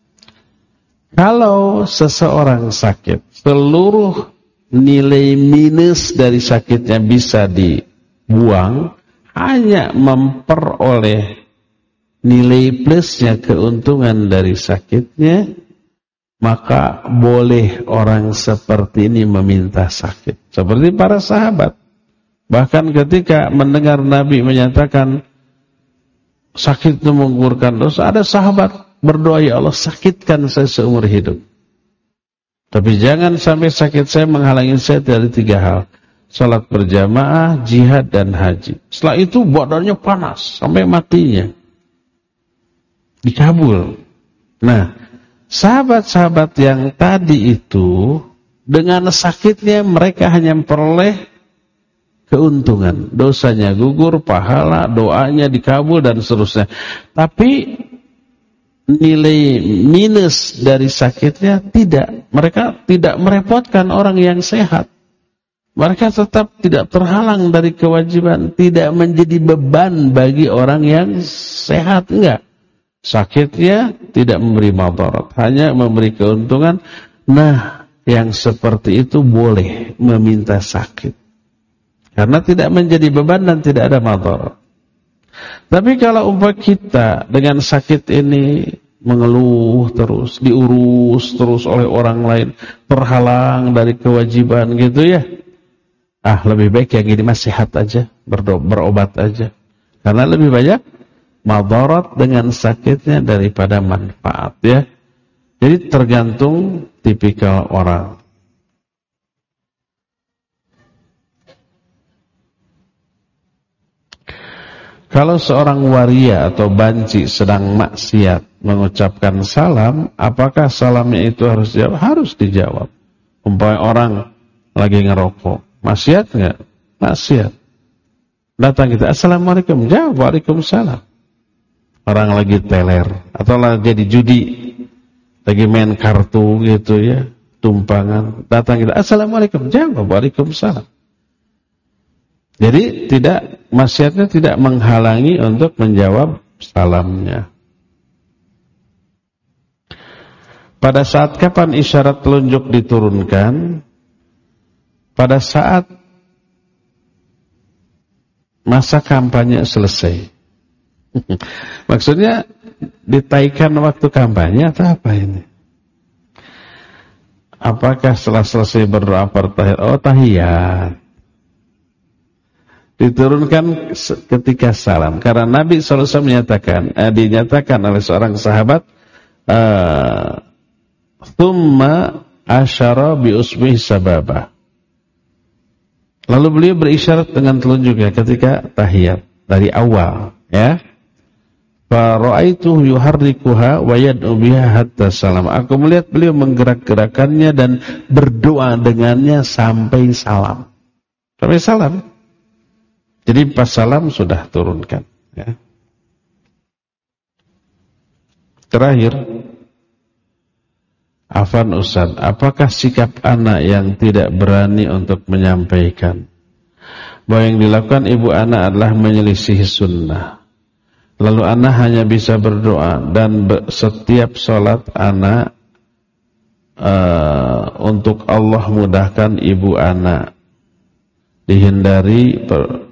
kalau seseorang sakit, seluruh nilai minus dari sakitnya bisa dibuang, hanya memperoleh nilai plusnya, keuntungan dari sakitnya, maka boleh orang seperti ini meminta sakit. Seperti para sahabat. Bahkan ketika mendengar Nabi menyatakan sakit itu menggugurkan dosa, ada sahabat berdoa, ya Allah sakitkan saya seumur hidup. Tapi jangan sampai sakit saya menghalangi saya dari tiga hal. Salat berjamaah, jihad, dan haji. Setelah itu badannya panas sampai matinya. dikabul. Nah, sahabat-sahabat yang tadi itu dengan sakitnya mereka hanya memperoleh keuntungan, dosanya gugur, pahala, doanya dikabul dan seterusnya. Tapi nilai minus dari sakitnya tidak. Mereka tidak merepotkan orang yang sehat. Mereka tetap tidak terhalang dari kewajiban, tidak menjadi beban bagi orang yang sehat, enggak. Sakitnya tidak memberi madarat, hanya memberi keuntungan. Nah, yang seperti itu boleh meminta sakit, karena tidak menjadi beban dan tidak ada madarat. Tapi kalau umpama kita dengan sakit ini mengeluh terus, diurus terus oleh orang lain, terhalang dari kewajiban gitu ya, ah lebih baik yang ini mah sehat aja, berobat aja, karena lebih banyak madarat dengan sakitnya daripada manfaat ya. Jadi tergantung tipikal orang. Kalau seorang waria atau banci sedang maksiat mengucapkan salam, apakah salamnya itu harus dijawab? Harus dijawab. Umpamanya orang lagi ngerokok, maksiat enggak? Maksiat. Datang kita, assalamualaikum, jawab waalaikumsalam. Orang lagi teler atau lagi di judi, lagi main kartu gitu ya, tumpangan, datang kita, assalamualaikum, jawab waalaikumsalam. Jadi tidak, maksiatnya tidak menghalangi untuk menjawab salamnya. Pada saat kapan isyarat telunjuk diturunkan? Pada saat masa kampanye selesai. Maksudnya ditaikan waktu kampanye atau apa ini? Apakah setelah selesai berdoa pertahiyat? Oh, tahiyat. Diturunkan ketika salam, karena Nabi shallallahu alaihi wasallam menyatakan, eh, dinyatakan oleh seorang sahabat, uh, thumma asyara bi usbihi sababah. Lalu beliau berisyarat dengan telunjuknya ketika tahiyat dari awal, ya. Fa ra'aituhu yuharrikuha wa yad'u biha hatta salam. Aku melihat beliau menggerak-gerakannya dan berdoa dengannya sampai salam. Sampai salam. Jadi pas salam sudah turunkan, ya. Terakhir, afan Ustaz, apakah sikap anak yang tidak berani untuk menyampaikan bahwa yang dilakukan ibu anak adalah menyelisih sunnah, lalu anak hanya bisa berdoa dan setiap sholat anak uh, untuk Allah mudahkan ibu anak, dihindari per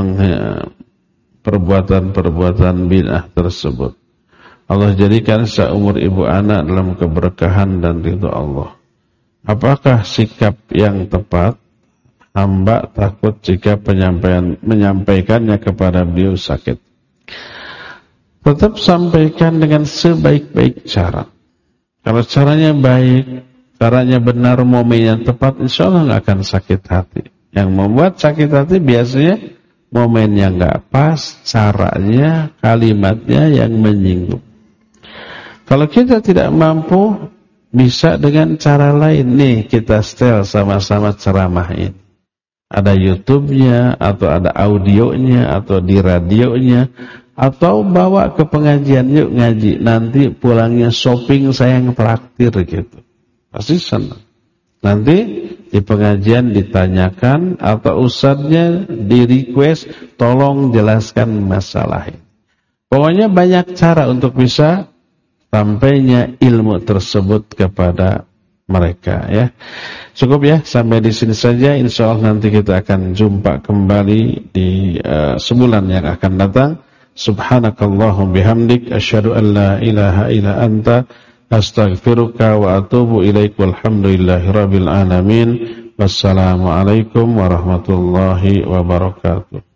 perbuatan-perbuatan bid'ah tersebut. Allah jadikan seumur ibu anak dalam keberkahan dan ridha Allah. Apakah sikap yang tepat? Hamba takut jika penyampaian menyampaikannya kepada beliau sakit. Tetap sampaikan dengan sebaik-baik cara. Kalau caranya baik, caranya benar, momennya tepat, insya Allah nggak akan sakit hati. Yang membuat sakit hati biasanya momennya nggak pas, caranya, kalimatnya yang menyinggung. Kalau kita tidak mampu, bisa dengan cara lain. Nih kita setel sama-sama ceramah ini. Ada YouTube-nya, atau ada audionya, atau di radionya, atau bawa ke pengajian, yuk ngaji. Nanti pulangnya shopping saya yang traktir gitu. Pasti senang. Nanti di pengajian ditanyakan atau ustadznya di request tolong jelaskan masalah ini. Pokoknya banyak cara untuk bisa sampainya ilmu tersebut kepada mereka ya. Cukup ya sampai di sini saja. Insyaallah nanti kita akan jumpa kembali di uh, sebulan yang akan datang. Subhanakallahum bihamdik asyhadu an la ilaha illa anta astaghfiruka wa atubu ilaik walhamdulillahi rabbil alamin. Wassalamualaikum warahmatullahi wabarakatuh.